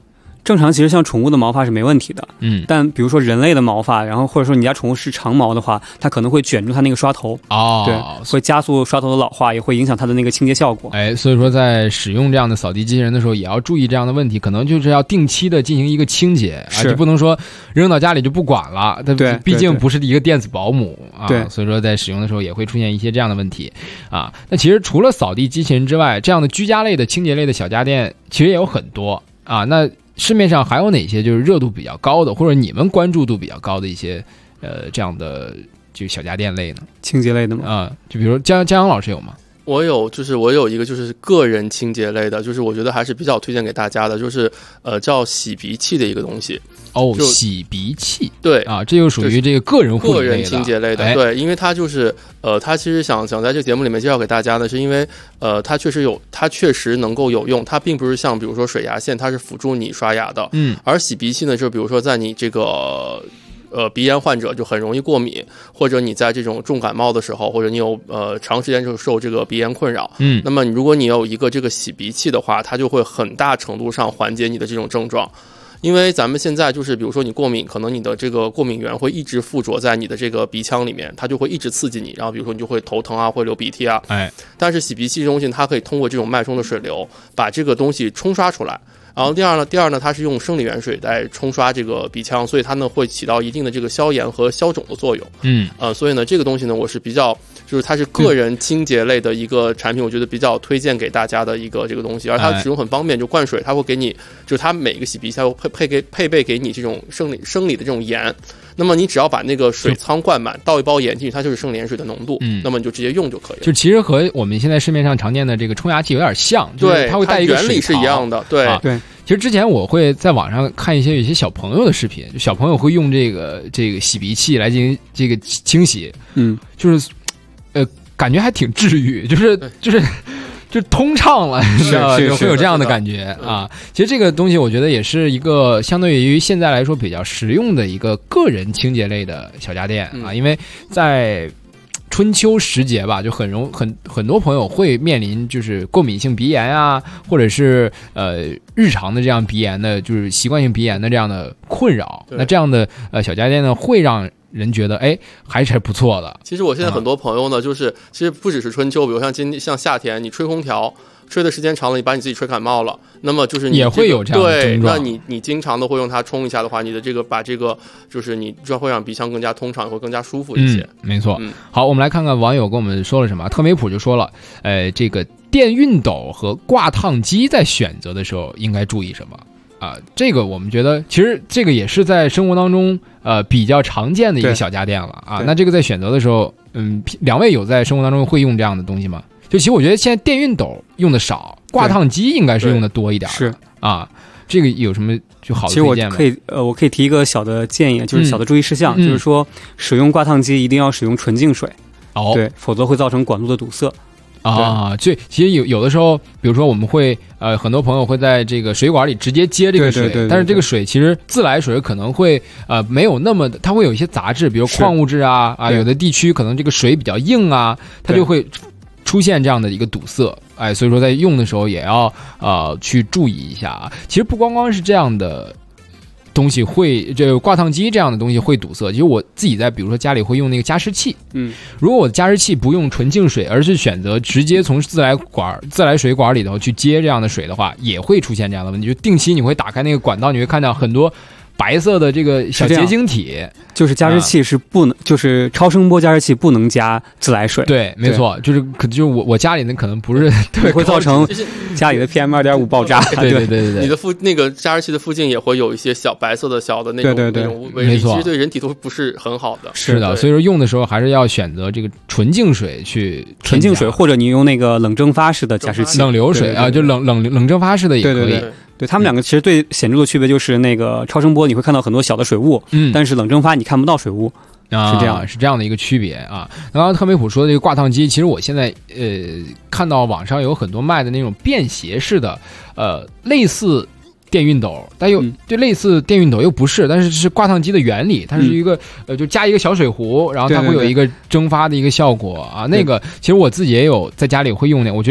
正常其实像宠物的毛发是没问题的，但比如说人类的毛发，然后或者说你家宠物是长毛的话，它可能会卷住它那个刷头，对，会加速刷头的老化，也会影响它的那个清洁效果。 所以说在使用这样的扫地机器人的时候，也要注意这样的问题，可能就是要定期的进行一个清洁，就不能说扔到家里就不管了，对，毕竟不是一个电子保姆啊， 对， 所以说在使用的时候也会出现一些这样的问题啊。那其实除了扫地机器人之外，这样的居家类的、清洁类的小家电其实也有很多啊。那市面上还有哪些就是热度比较高的，或者你们关注度比较高的一些这样的就小家电类呢？ 清洁类的吗？ 就比如江阳老师有吗？ 我有一个就是个人清洁类的，就是我觉得还是比较推荐给大家的，就是叫洗鼻器的一个东西。 洗鼻器， 对啊，这就属于这个个人护理类的、 个人清洁类的，对，因为它就是它其实想在这个节目里面介绍给大家的是，因为它确实能够有用，它并不是像比如说水牙线，它是辅助你刷牙的，而洗鼻器呢，就比如说在你这个鼻炎患者就很容易过敏，或者你在这种重感冒的时候，或者你有长时间就受这个鼻炎困扰，那么如果你有一个这个洗鼻器的话，它就会很大程度上缓解你的这种症状。因为咱们现在就是比如说你过敏，可能你的这个过敏源会一直附着在你的这个鼻腔里面，它就会一直刺激你，然后比如说你就会头疼啊，会流鼻涕啊，但是洗鼻器这东西它可以通过这种脉冲的水流把这个东西冲刷出来。然后第二呢，它是用生理盐水来冲刷这个鼻腔，所以它呢会起到一定的这个消炎和消肿的作用。所以呢这个东西呢我是比较就是它是个人清洁类的一个产品，我觉得比较推荐给大家的一个这个东西，而它使用很方便，就灌水，它会给你就是它每个洗鼻器它会配备给你这种生理的这种盐。那么你只要把那个水仓灌满，倒一包盐进去，它就是生理盐水的浓度，那么你就直接用就可以了。 就其实和我们现在市面上常见的这个冲牙器有点像，就是它会带一个水槽， 原理是一样的，对。 其实之前我会在网上看有一些小朋友的视频，就小朋友会用这个洗鼻器来进行这个清洗，就是感觉还挺治愈，就通畅了，你知道吧？就会有这样的感觉啊。其实这个东西我觉得也是一个相对于现在来说比较实用的一个个人清洁类的小家电啊，因为在春秋时节吧，就很多朋友会面临就是过敏性鼻炎啊，或者是日常的这样鼻炎的，就是习惯性鼻炎的这样的困扰。那这样的小家电呢，会让人觉得还是不错的。 其实我现在很多朋友呢，就是其实不只是春秋，比如像夏天，你吹空调吹的时间长了，你把你自己吹感冒了，那么就是你、 也会有这样的症状。 那你经常的会用它冲一下的话，你的这个把这个就是你就会让鼻腔更加通畅，会更加舒服一些。 没错。好，我们来看看网友跟我们说了什么。特梅普就说了，这个电熨斗和挂烫机在选择的时候应该注意什么？这个我们觉得其实这个也是在生活当中比较常见的一个小家电了啊。那这个在选择的时候，两位有在生活当中会用这样的东西吗？就其实我觉得现在电熨斗用的少，挂烫机应该是用的多一点。 是啊， 这个有什么就好的推荐吗？ 其实我可以提一个小的建议，就是小的注意事项，就是说使用挂烫机一定要使用纯净水，对，否则会造成管路的堵塞。 其实有的时候，比如说我们会很多朋友会在这个水管里直接接这个水，但是这个水其实自来水可能会没有那么的，它会有一些杂质，比如矿物质有的地区可能这个水比较硬啊，它就会出现这样的一个堵塞。所以说在用的时候也要去注意一下啊。其实不光光是这样的东西这挂烫机这样的东西会堵塞。其实我自己在比如说家里会用那个加湿器，如果我的加湿器不用纯净水，而是选择直接从自来水管里头去接这样的水的话，也会出现这样的问题。就定期你会打开那个管道，你会看到很多白色的这个小结晶体。 就是加湿器是不能，就是超声波加湿器不能加自来水。 对，没错，就是我家里那可能不是对， 会造成家里的 PM2.5 爆炸。 对， 你的那个加湿器的附近也会有一些小白色的小的那种那种微粒，其实对人体都不是很好的。 是的，所以说用的时候还是要选择这个纯净水去纯净水，或者你用那个冷蒸发式的加湿器， 冷流水就冷蒸发式的也可以。 对，他们两个其实最显著的区别就是那个超声波你会看到很多小的水雾，但是冷蒸发你看不到水雾。 是这样的一个区别啊。刚刚特梅普说的这个挂烫机，其实我现在看到网上有很多卖的那种便携式的类似电熨斗，但又对类似电熨斗又不是，但是是挂烫机的原理，它是一个就加一个小水壶，然后它会有一个蒸发的一个效果啊。那个其实我自己也有在家里会用的，我觉得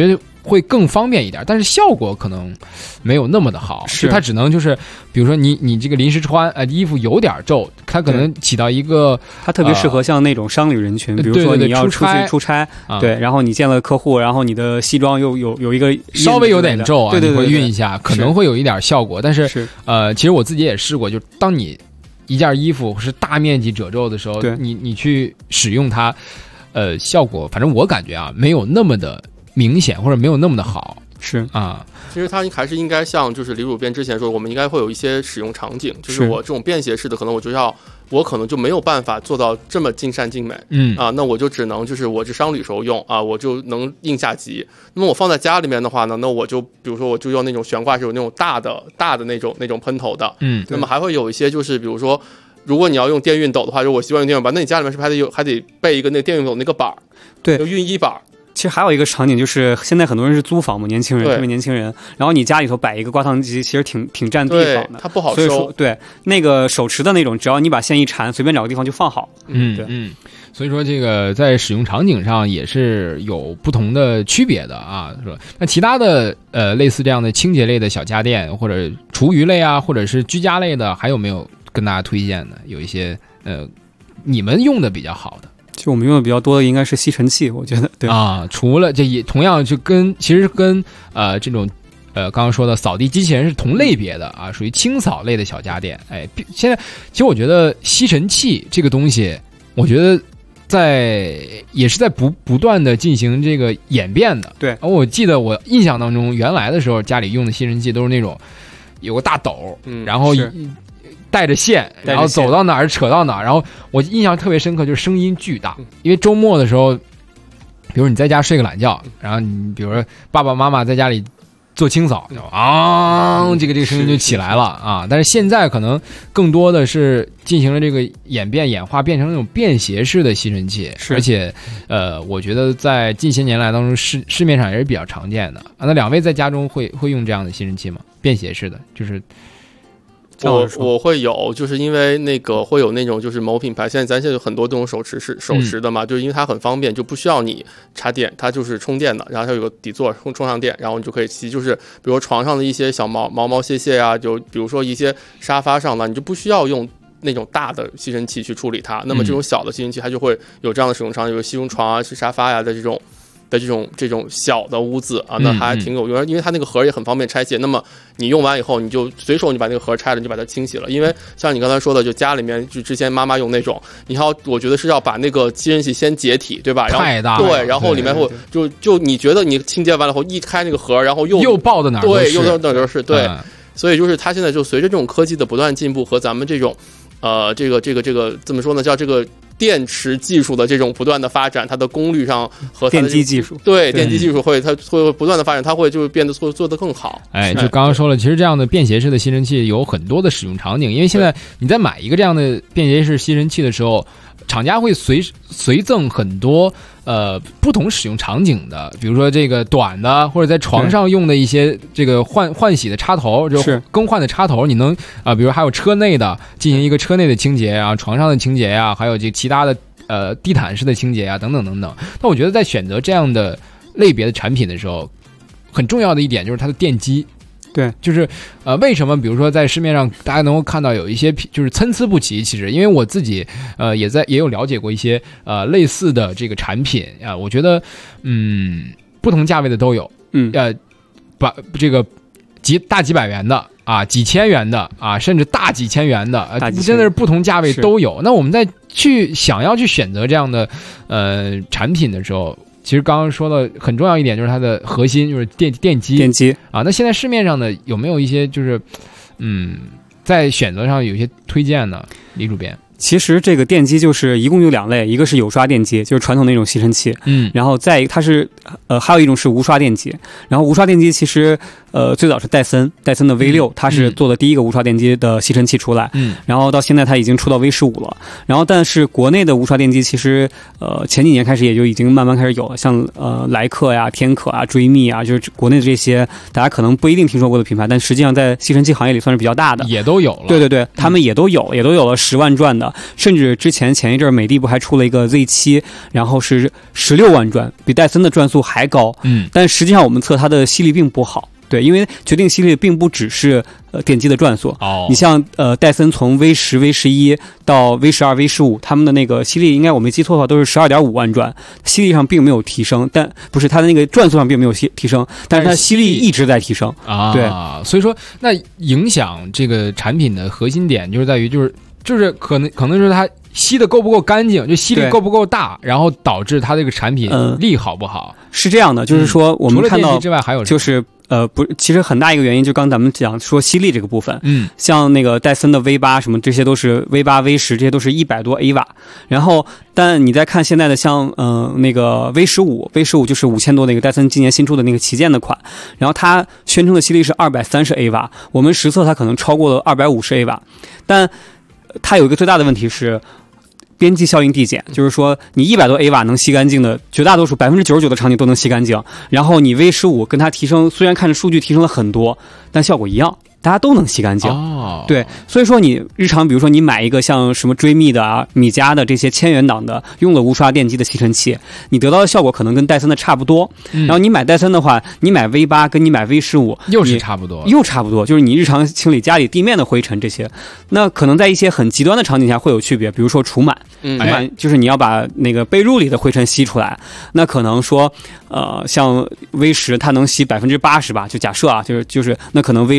会更方便一点，但是效果可能没有那么的好， 是它只能就是比如说你这个临时穿衣服有点皱，它可能起到一个它特别适合像那种商旅人群，比如说你要出差，对，然后你见了客户，然后你的西装又有一个稍微有点皱啊， 对， 你会熨一下，可能会有一点效果，但是其实我自己也试过，就当你一件衣服是大面积褶皱的时候，你去使用它，效果反正我感觉啊没有那么的明显，或者没有那么的好。 是啊， 其实它还是应该像就是李主编之前说，我们应该会有一些使用场景，就是我这种便携式的，可能我可能就没有办法做到这么尽善尽美，那我就只能就是我是商旅时候用啊，我就能应下级。那么我放在家里面的话呢，那我就比如说我就用那种悬挂式有那种大的那种喷头的，那么还会有一些就是比如说，如果你要用电熨斗的话，就我习惯用电熨斗，那你家里面是不是还得备一个那个电熨斗那个板儿？ 对， 就熨衣板。 其实还有一个场景，就是现在很多人是租房嘛，年轻人，特别年轻人，然后你家里头摆一个挂烫机，其实挺占地方的， 它不好收。 所以说，对那个手持的那种，只要你把线一缠，随便找个地方就放好。 所以说这个在使用场景上也是有不同的区别的啊，是吧？那其他的类似这样的清洁类的小家电，或者厨余类啊，或者是居家类的，还有没有跟大家推荐的？有一些你们用的比较好的。 其实我们用的比较多的应该是吸尘器，我觉得对啊，除了这也同样就其实跟这种刚刚说的扫地机器人是同类别的啊，属于清扫类的小家电。现在其实我觉得吸尘器这个东西，我觉得也是在不断的进行这个演变的。 对， 我记得我印象当中，原来的时候家里用的吸尘器都是那种有个大斗，然后带着线，然后走到哪儿扯到哪儿，然后我印象特别深刻，就是声音巨大。因为周末的时候，比如你在家睡个懒觉，然后你比如说爸爸妈妈在家里做清扫，这个声音就起来了啊。但是现在可能更多的是进行了这个演化，变成那种便携式的吸尘器，而且我觉得在近些年来当中市面上也是比较常见的啊。那两位在家中会用这样的吸尘器吗？便携式的，就是。 我会有，就是因为那个会有那种就是某品牌，咱现在有很多这种手持的嘛，就是因为它很方便，就不需要你插电，它就是充电的，然后它有个底座充上电，然后你就可以吸。就是比如说床上的一些小毛屑啊，就比如说一些沙发上的，你就不需要用那种大的吸尘器去处理它。那么这种小的吸尘器，它就会有这样的使用场景，有吸绒床啊、是沙发呀的这种小的屋子啊，那还挺有用，因为它那个盒也很方便拆卸。那么你用完以后，你就随手你把那个盒拆了，你就把它清洗了。因为像你刚才说的，就家里面就之前妈妈用那种，我觉得是要把那个吸尘器先解体，对吧？ 太大了， 对，然后里面会就你觉得你清洁完了后一开那个盒，然后又爆的哪儿都是， 对，又到哪儿都是，对。所以就是它现在就随着这种科技的不断进步和咱们这种这个怎么说呢，叫这个电池技术的这种不断的发展，它的功率上和它的电机技术， 对电机技术它会不断的发展，它会就变得做得更好。 就刚刚说了，其实这样的便携式的吸尘器有很多的使用场景，因为现在你在买一个这样的便携式吸尘器的时候，厂家会随赠很多不同使用场景的，比如说这个短的，或者在床上用的一些这个换洗的插头，就是更换的插头，你能比如还有车内的进行一个车内的清洁啊，床上的清洁啊，还有这其他的地毯式的清洁啊，等等等等。但我觉得在选择这样的类别的产品的时候，很重要的一点就是它的电机。 对， 就是为什么比如说在市面上大家能够看到有一些就是参差不齐，其实因为我自己也有了解过一些类似的这个产品啊，我觉得不同价位的都有，把这个大几百元的啊，几千元的啊，甚至大几千元的，真的是不同价位都有。那我们在想要去选择这样的产品的时候，其实刚刚说的很重要一点就是它的核心就是电机啊。那现在市面上的有没有一些就是在选择上有一些推荐呢？李主编。 其实这个电机就是一共有2类，一个是有刷电机，就是传统那种吸尘器，然后再一个它是还有一种是无刷电机。然后无刷电机其实最早是戴森的 V6，它是做的第一个无刷电机的吸尘器出来，然后到现在它已经出到 V15了。然后但是国内的无刷电机其实前几年开始也就已经慢慢开始有了，像莱克呀、天可啊、追觅啊，就是国内的这些大家可能不一定听说过的品牌，但实际上在吸尘器行业里算是比较大的， 也都有了。 对，他们也都有了10万转的。 的，甚至前一阵美的不还出了一个 Z7， 然后是16万转，比戴森的转速还高。但实际上我们测它的吸力并不好。对，因为决定吸力并不只是电机的转速。你像戴森从 V10、V11 到 V12、V15， 他们的那个吸力应该我没记错的话都是12.5万转，吸力上并没有提升，但不是它的那个转速上并没有提升，但是它吸力一直在提升啊。 对， 所以说那影响这个产品的核心点就是在于就是可能是它吸的够不够干净，就吸力够不够大，然后导致它这个产品力好不好。 是这样的，就是说我们看到除了电机之外还有就是不，其实很大一个原因就刚咱们讲说吸力这个部分，像那个戴森的 V8 什么这些都是 V8、V10 这些都是100多 A 瓦，然后但你再看现在的像那个 V15 就是5000多那个戴森今年新出的那个旗舰的款，然后它宣称的吸力是230 A 瓦，我们实测它可能超过了250 A 瓦，但它有一个最大的问题是边际效应递减，就是说你100多 A 瓦能吸干净的，绝大多数99%的场景都能吸干净，然后你 V15 跟它提升，虽然看着数据提升了很多，但效果一样，大家都能吸干净。对，所以说你日常比如说你买一个像什么追觅的啊、米家的这些1000元档的用了无刷电机的吸尘器，你得到的效果可能跟戴森的差不多。然后你买戴森的话，你买 V8 跟你买 V15 又是差不多， 就是你日常清理家里地面的灰尘这些，那可能在一些很极端的场景下会有区别，比如说除螨，就是你要把那个被褥里的灰尘吸出来，那可能说像 V10 它能吸80%吧，就假设啊，就是那可能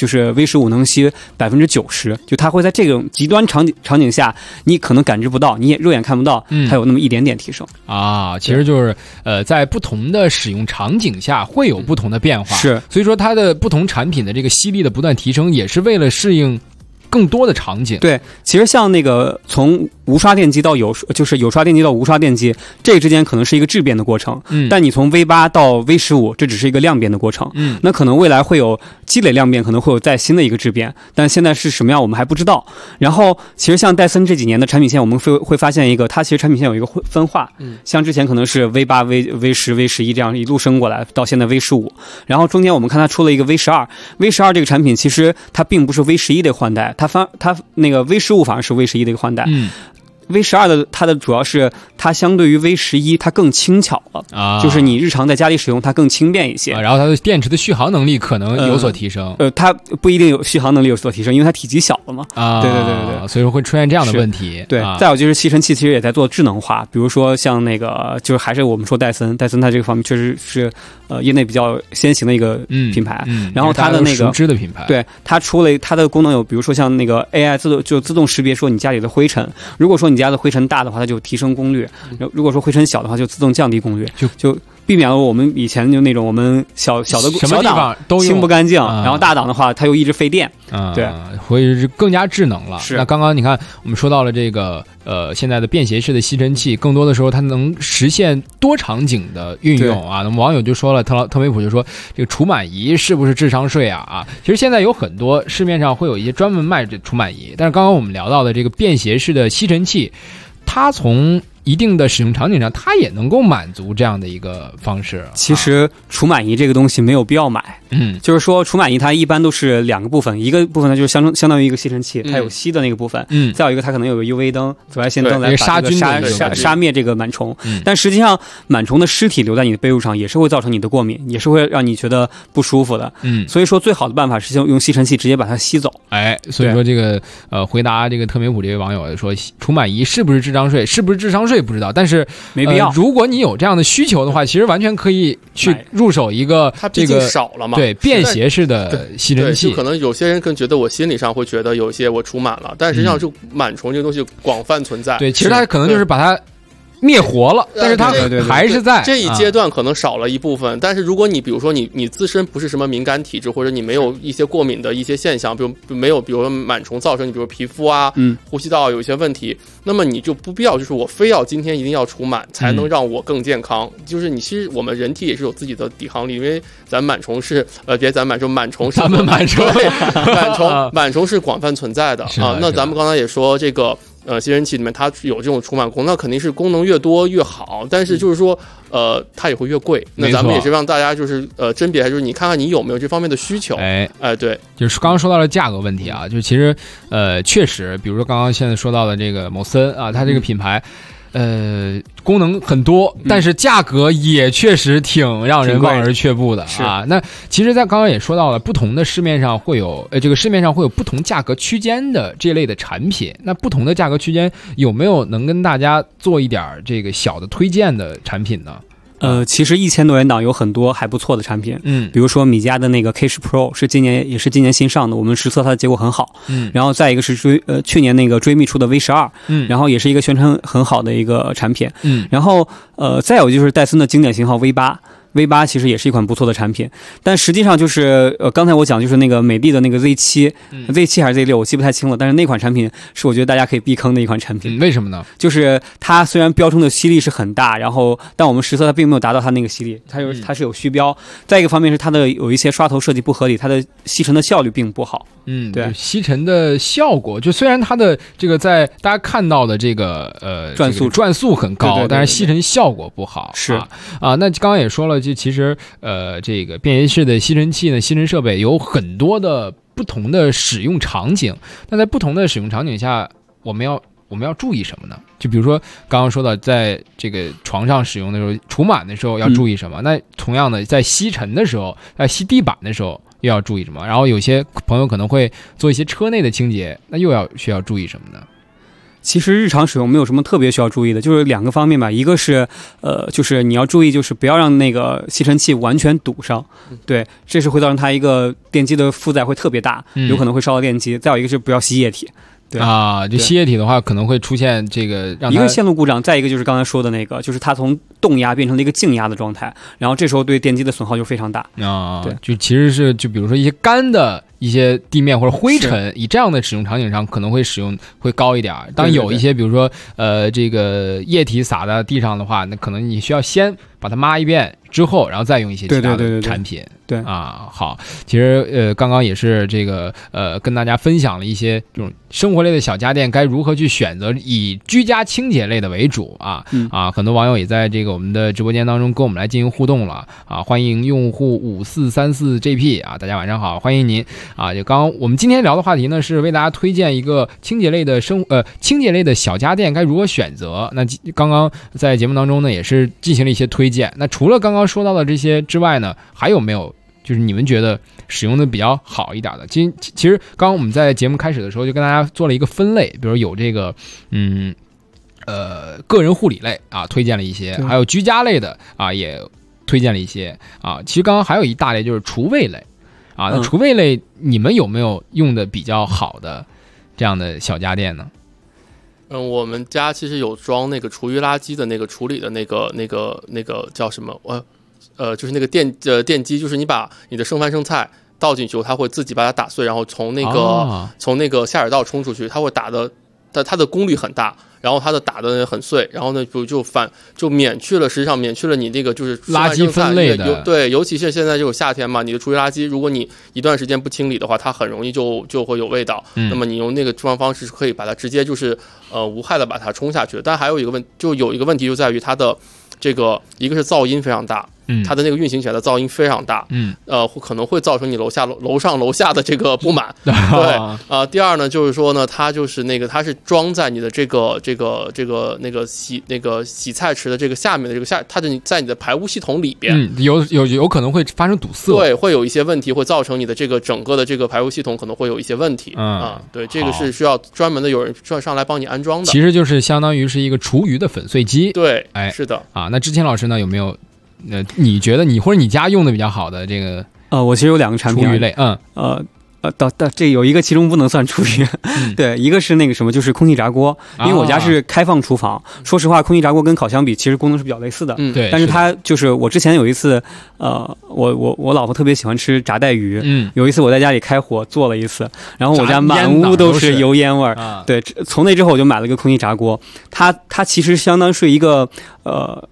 V15 能吸90%，就它会在这种极端场景下，你可能感知不到，你也肉眼看不到，它有那么一点点提升啊。其实就是在不同的使用场景下会有不同的变化， 是， 所以说它的不同产品的这个吸力的不断提升，也是为了适应更多的场景。 对，其实像那个从无刷电机到就是有刷电机到无刷电机，这之间可能是一个质变的过程。但你从 V8 到 V15， 这只是一个量变的过程。那可能未来会有积累量变，可能会有再新的一个质变，但现在是什么样我们还不知道。然后其实像戴森这几年的产品线，我们会发现它其实产品线有一个分化。像之前可能是 V8、V10、V11 这样一路升过来，到现在 V15， 然后中间我们看它出了一个 V12 这个产品，其实它并不是 V11 的换代，它那个 V15 反而是 V11 的一个换代。V12 的它的主要是它相对于 V11 它更轻巧了就是你日常在家里使用它更轻便一些然后它的电池的续航能力可能有所提升。 它不一定有续航能力有所提升，因为它体积小了嘛。对， 所以说会出现这样的问题。 对，再有就是吸尘器其实也在做智能化，比如说像那个就是还是我们说戴森它这个方面确实是业内比较先行的一个品牌。然后它的那个熟知的品牌， 对，它出了它的功能有，比如说像那个 AI 自动识别说你家里的灰尘，如果说你家的灰尘大的话，它就提升功率；如果说灰尘小的话，就自动降低功率，就避免了我们以前就那种我们小档都清不干净，然后大档的话它又一直费电。对， 所以是更加智能了。是。那刚刚你看我们说到了这个现在的便携式的吸尘器，更多的时候它能实现多场景的运用啊。那么网友就说了，特梅普就说这个除螨仪是不是智商税啊？其实现在有很多市面上会有一些专门卖这除螨仪，但是刚刚我们聊到的这个便携式的吸尘器，它从一定的使用场景上，它也能够满足这样的一个方式。 其实除螨仪这个东西没有必要买，就是说除螨仪它一般都是两个部分，一个部分呢就是相当于一个吸尘器，它有吸的那个部分，再有一个它可能有个 UV 灯、紫外线灯来把这个杀灭这个螨虫。但实际上螨虫的尸体留在你的被褥上也是会造成你的过敏，也是会让你觉得不舒服的。所以说最好的办法是用吸尘器直接把它吸走。 所以说这个回答这个特梅普这位网友说，除螨仪是不是智商税？是不是智商税不知道，但是没必要。 如果你有这样的需求的话，其实完全可以去入手一个它毕竟少了嘛， 对，便携式的吸尘器。 就可能有些人更觉得我心理上会觉得有些我除螨了，但实际上就螨虫这个东西广泛存在。 对，其实它可能就是把它灭活了，但是它还是在这一阶段可能少了一部分。但是如果你比如说你自身不是什么敏感体质，或者你没有一些过敏的一些现象，比如没有比如说螨虫造成你比如皮肤啊、呼吸道有一些问题，那么你就不必要就是我非要今天一定要除螨才能让我更健康。就是你其实我们人体也是有自己的抵抗力，因为咱螨虫是螨虫是咱们螨虫螨虫是广泛存在的啊。那咱们刚才也说这个吸尘器里面它有这种除螨功能，那肯定是功能越多越好，但是就是说它也会越贵。那咱们也是让大家就是甄别，就是你看看你有没有这方面的需求。对， 就是刚刚说到了价格问题啊，就其实确实，比如说刚刚现在说到的这个某森啊，它这个品牌。功能很多，但是价格也确实挺让人望而却步的啊。那其实，在刚刚也说到了，不同的市面上会有这个市面上会有不同价格区间的这类的产品。那不同的价格区间有没有能跟大家做一点这个小的推荐的产品呢？ 其实1000多元档有很多还不错的产品，比如说米家的那个 K10 Pro 是今年新上的，我们实测它的结果很好，然后再一个是去年那个追觅出的 V12，然后也是一个宣传很好的一个产品，然后再有就是戴森的经典型号 V8其实也是一款不错的产品，但实际上就是刚才我讲就是那个美的那个 Z7 还是 Z6 我记不太清了，但是那款产品是我觉得大家可以避坑的一款产品。 为什么呢？就是它虽然标称的吸力是很大，然后但我们实测它并没有达到它那个吸力，它是有虚标。再一个方面是它的有一些刷头设计不合理，它的吸尘的效率并不好。对， 吸尘的效果就虽然它的这个在大家看到的这个转速很高，对，但是吸尘效果不好。 是啊，那刚刚也说了，就其实这个便携式的吸尘器呢，吸尘设备有很多的不同的使用场景。那在不同的使用场景下，我们要注意什么呢？就比如说刚刚说的，在这个床上使用的时候，除螨的时候要注意什么？那同样的，在吸尘的时候，在吸地板的时候又要注意什么？然后有些朋友可能会做一些车内的清洁，那又需要注意什么呢？ 其实日常使用没有什么特别需要注意的，就是2个方面吧。一个是就是你要注意，就是不要让那个吸尘器完全堵上，对，这是会造成它一个电机的负载会特别大，有可能会烧到电机。再有一个是不要吸液体。对啊，就吸液体的话，可能会出现这个让它一个线路故障，再一个就是刚才说的那个，就是它从动压变成了一个静压的状态，然后这时候对电机的损耗就非常大啊。对，就其实是就比如说一些干的一些地面或者灰尘，以这样的使用场景上可能会使用会高一点。当有一些比如说这个液体洒在地上的话，那可能你需要先把它抹一遍之后，然后再用一些其他的产品。 对啊，好，其实刚刚也是这个跟大家分享了一些这种生活类的小家电该如何去选择，以居家清洁类的为主啊。很多网友也在这个我们的直播间当中跟我们来进行互动了啊，欢迎用户5434GP 啊，大家晚上好，欢迎您啊。就刚刚我们今天聊的话题呢，是为大家推荐一个清洁类的小家电该如何选择。那刚刚在节目当中呢，也是进行了一些推荐。那除了刚刚说到的这些之外呢，还有没有就是你们觉得使用的比较好一点的？其实刚刚我们在节目开始的时候就跟大家做了一个分类，比如有这个个人护理类啊，推荐了一些，还有居家类的啊，也推荐了一些啊。其实刚刚还有一大类就是厨卫类啊，那厨卫类你们有没有用的比较好的这样的小家电呢？ 我们家其实有装那个厨余垃圾的那个处理的那个叫什么？就是那个电机，就是你把你的剩饭剩菜倒进去后，它会自己把它打碎，然后从那个下水道冲出去，它会打的，它的功率很大，然后它的打的很碎，然后呢就免去了，实际上免去了你那个就是垃圾分类的， 对，尤其是现在这种夏天嘛，你的厨余垃圾如果你一段时间不清理的话，它很容易就会有味道。那么你用那个处理方式是可以把它直接就是无害的把它冲下去的。但还有一个有一个问题就在于它的这个一个是噪音非常大。它的那个运行起来的噪音非常大，可能会造成你楼上楼下的这个不满。对，第二呢，就是说呢，它就是那个它是装在你的这个那个洗菜池的这个下面的这个它在你的排污系统里边， 有可能会发生堵塞， 对，会有一些问题，会造成你的这个整个的这个排污系统可能会有一些问题。对，这个是需要专门的有人上来帮你安装的。 其实就是相当于是一个厨余的粉碎机。 对，是的啊。那之前老师呢有没有？你觉得你或者你家用的比较好的这个我其实有2个产品， 厨余类， 这有一个其中不能算厨余，对，一个是那个什么，就是空气炸锅，因为我家是开放厨房。说实话，空气炸锅跟烤箱比，其实功能是比较类似的， 对。 但是它就是我之前有一次，我老婆特别喜欢吃炸带鱼，有一次我在家里开火做了一次，然后我家满屋都是油烟味儿，对。从那之后我就买了一个空气炸锅，它其实相当是一个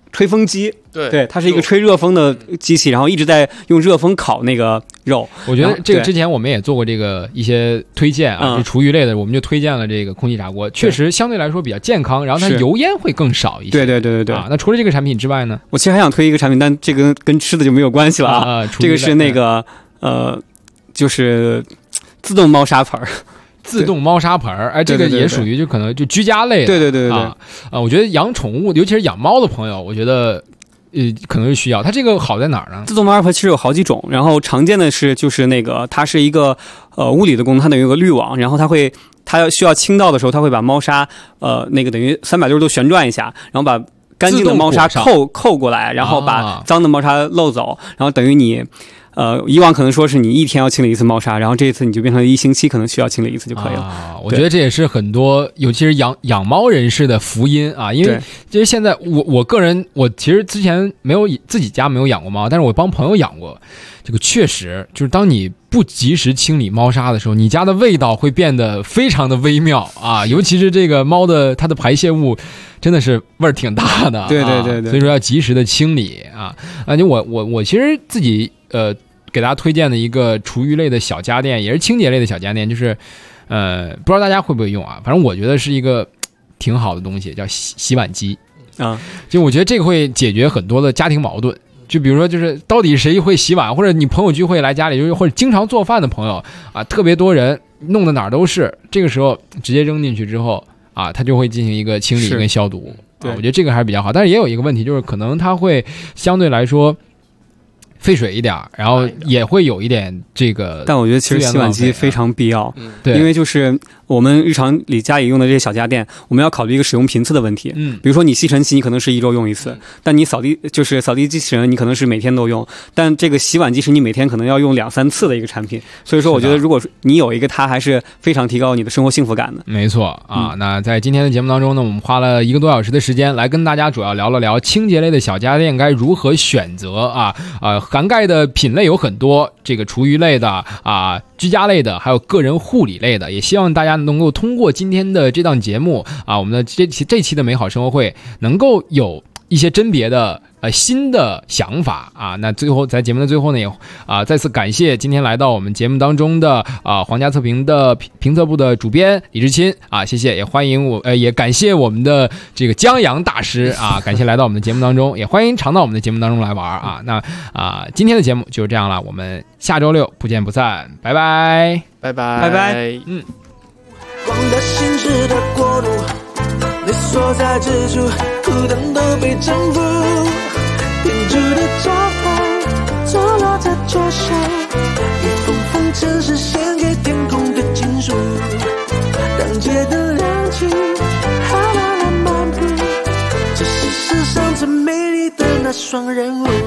吹风机， 对， 它是一个吹热风的机器，然后一直在用热风烤那个肉。 我觉得这个之前我们也做过这个一些推荐啊，是厨余类的，我们就推荐了这个空气炸锅，确实相对来说比较健康，然后它油烟会更少一些。 对啊。那除了这个产品之外呢， 我其实还想推一个产品，但这个跟吃的就没有关系了啊。这个是那个就是自动猫砂盆。 自动猫砂盆，哎，这个也属于就可能就居家类的， 对啊，我觉得养宠物，尤其是养猫的朋友，我觉得可能是需要。它这个好在哪儿呢？ 自动猫砂盆其实有好几种，然后常见的是就是那个它是一个物理的功能，它等于有个滤网，然后它需要倾倒的时候，它会把猫砂那个等于360度旋转一下，然后把干净的猫砂扣过来，然后把脏的猫砂漏走，然后等于你。以往可能说是你一天要清理一次猫砂，然后这一次你就变成1星期可能需要清理一次就可以了。 我觉得这也是很多，尤其是养猫人士的福音啊！因为就是现在我个人，我其实之前自己家没有养过猫，但是我帮朋友养过。这个确实就是当你不及时清理猫砂的时候，你家的味道会变得非常的微妙啊！尤其是这个猫的它的排泄物真的是味儿挺大的， 对， 所以说要及时的清理啊！就我其实自己给大家推荐的一个厨余类的小家电，也是清洁类的小家电，就是不知道大家会不会用啊？反正我觉得是一个挺好的东西，叫洗碗机啊。 就我觉得这个会解决很多的家庭矛盾。就比如说，就是到底谁会洗碗，或者你朋友聚会来家里，就是或者经常做饭的朋友啊，特别多人，弄得哪儿都是。这个时候直接扔进去之后啊，它就会进行一个清理跟消毒。对，我觉得这个还是比较好。但是也有一个问题，就是可能它会相对来说费水一点，然后也会有一点这个。 但我觉得其实洗碗机非常必要， 对， 因为就是我们日常里家里用的这些小家电，我们要考虑一个使用频次的问题。比如说你吸尘器，你可能是1周用一次，但你扫地机器人，你可能是每天都用。但这个洗碗机是你每天可能要用2-3次的一个产品，所以说我觉得如果你有一个它，还是非常提高你的生活幸福感的。 没错啊，那在今天的节目当中呢，我们花了1个多小时的时间来跟大家主要聊了聊清洁类的小家电该如何选择啊，涵盖的品类有很多，这个厨余类的啊，居家类的，还有个人护理类的，也希望大家能够通过今天的这档节目啊，我们的这期的美好生活会能够有一些甄别的新的想法啊。那最后在节目的最后呢，也再次感谢今天来到我们节目当中的皇家测评的评测部的主编李志钦啊，谢谢，也欢迎也感谢我们的这个江阳大师啊，感谢来到我们的节目当中，也欢迎常到我们的节目当中来玩啊。那今天的节目就是这样了，我们下周6不见不散，拜拜， 拜拜， 拜拜。 光的心智的国度，你所在之处，孤单都被征服。编织的招牌，坐落在桌上，一封封城市献给天空的情书。当街灯亮起，还慢慢漫步，这是世上最美丽的那双人舞。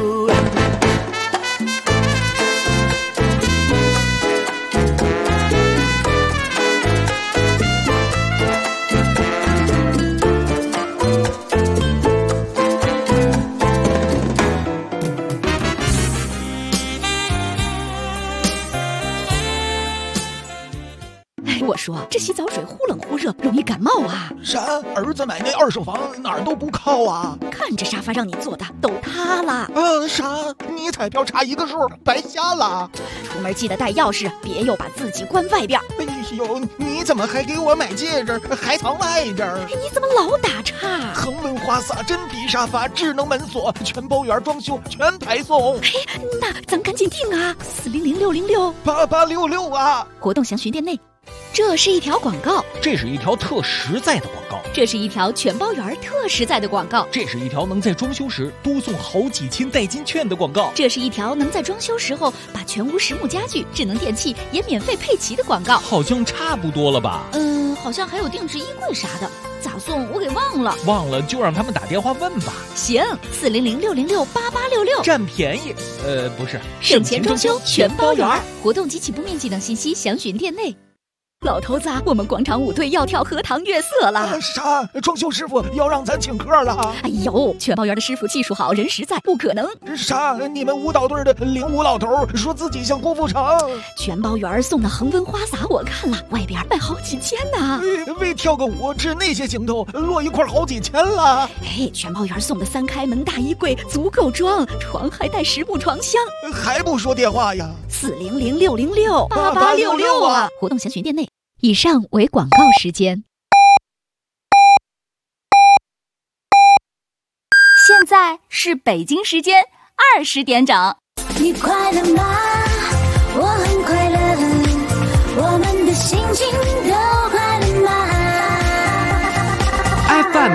我说这洗澡水忽冷忽热，容易感冒啊！ 啥？儿子买那2手房哪儿都不靠啊！ 看这沙发让你坐的都塌了。 啥？你彩票差1个数，白瞎了。 出门记得带钥匙，别又把自己关外边。 哎呦，你怎么还给我买戒指，还藏外边？ 你怎么老打岔？ 恒温花洒、真皮沙发、智能门锁，全包圆装修，全排送。 那咱赶紧订啊！400-606-8866 啊！ 活动详询店内。这是一条广告， 这是一条特实在的广告， 这是一条全包圆特实在的广告， 这是一条能在装修时多送好几千代金券的广告， 这是一条能在装修时候把全屋实木家具、智能电器也免费配齐的广告。 好像差不多了吧？ 好像还有定制衣柜啥的，咋送我给忘了。 忘了就让他们打电话问吧。 行，400-606-8866， 占便宜。不是， 省钱装修全包圆。活动及起步面积等信息详询店内。 老头子，我们广场舞队要跳荷塘月色了。 啥？装修师傅要让咱请客了？ 哎呦，全包园的师傅技术好，人实在，不可能。 啥？你们舞蹈队的领舞老头说自己像郭富城。 全包园送的恒温花洒我看了，外边卖好几千呢。 为跳个舞吃那些行头，落一块好几千了。 哎，全包园送的3开门大衣柜足够装，床还带实木床箱。 还不说电话呀 ？400-606-8866啊！活动详询店内。以上为广告时间。 现在是北京时间20点整。 你快乐吗？我很快乐，我们的心情都快乐吗 ？FM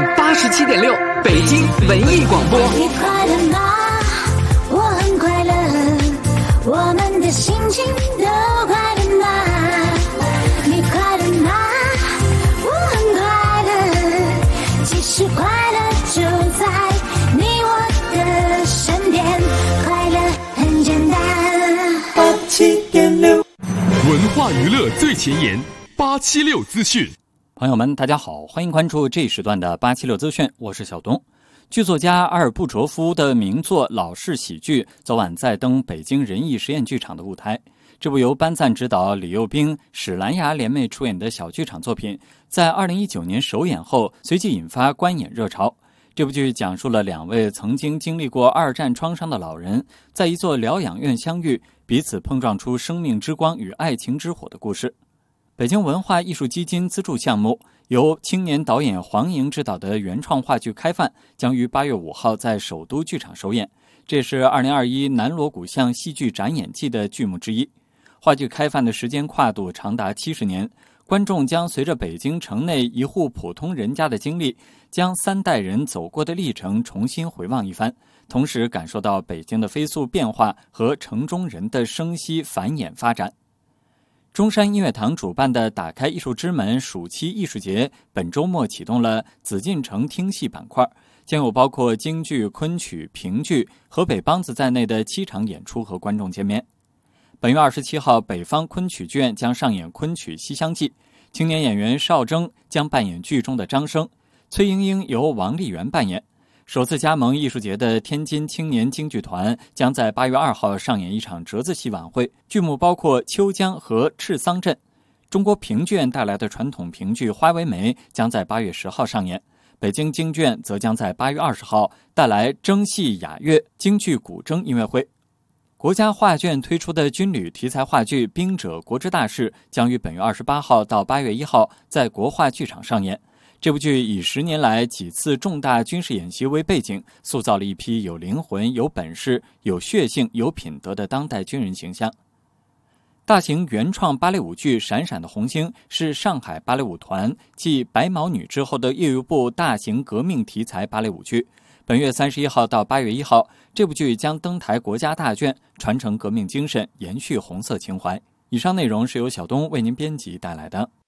87.6，北京文艺广播。 你快乐吗？我很快乐，我们的心情都快乐吗？你快乐吗？我很快乐，其实快乐就在你我的身边，快乐很简单。87.6， 文化娱乐最前沿，876资讯。 朋友们，大家好，欢迎关注这一时段的876资讯，我是小东。剧作家阿尔布卓夫的名作老式喜剧昨晚再登北京人艺实验剧场的舞台。这部由班赞执导、李幼斌、史兰芽联袂出演的小剧场作品，在2019年首演后，随即引发观演热潮。这部剧讲述了2位曾经经历过2战创伤的老人，在一座疗养院相遇，彼此碰撞出生命之光与爱情之火的故事。北京文化艺术基金资助项目，由青年导演黄莹执导的原创话剧《开饭》将于8月5号在首都剧场首演，这是2021南锣鼓巷戏剧展演季的剧目之一。话剧《开饭》的时间跨度长达70年，观众将随着北京城内一户普通人家的经历，将3代人走过的历程重新回望一番，同时感受到北京的飞速变化和城中人的生息繁衍发展。中山音乐堂主办的打开艺术之门暑期艺术节本周末启动了紫禁城听戏板块，将有包括京剧、昆曲、评剧、河北梆子在内的7场演出和观众见面。本月27号，北方昆曲剧院将上演昆曲《西厢记》，青年演员邵征将扮演剧中的张生，崔莺莺由王丽媛扮演。首次加盟艺术节的天津青年京剧团将在8月2号上演一场折子戏晚会，剧目包括《秋江》和《赤桑镇》。中国评剧院带来的传统评剧《花为媒》将在8月10号上演。北京京剧院则将在8月20号带来征戏雅乐京剧古筝音乐会。国家画卷推出的军旅题材话剧《兵者，国之大事》将于本月28号到8月1号在国画剧场上演。这部剧以10年来几次重大军事演习为背景，塑造了一批有灵魂、有本事、有血性、有品德的当代军人形象。大型原创芭蕾舞剧《闪闪的红星》是上海芭蕾舞团继《白毛女》之后的又一部大型革命题材芭蕾舞剧。本月31号到8月1号，这部剧将登台国家大卷，传承革命精神，延续红色情怀。以上内容是由小东为您编辑带来的。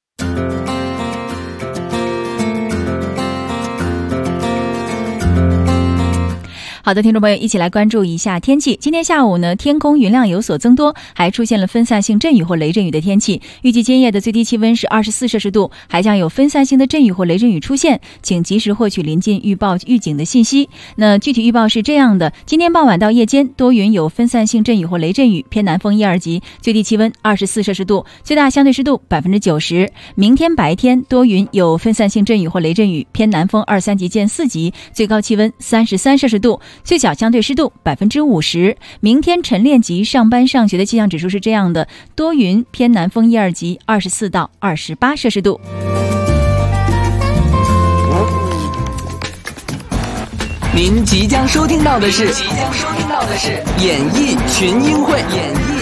好的，听众朋友，一起来关注一下天气。今天下午呢，天空云量有所增多，还出现了分散性阵雨或雷阵雨的天气。预计今夜的最低气温是24摄氏度，还将有分散性的阵雨或雷阵雨出现，请及时获取临近预报预警的信息。那具体预报是这样的：今天傍晚到夜间多云有分散性阵雨或雷阵雨，偏南风1、2级，最低气温24摄氏度，最大相对湿度90%。明天白天多云有分散性阵雨或雷阵雨，偏南风2、3级见4级，最高气温33摄氏度，最小相对湿度50%。明天晨练及上班上学的气象指数是这样的：多云，偏南风1、2级，24到28摄氏度。 您即将收听到的是演艺群英会。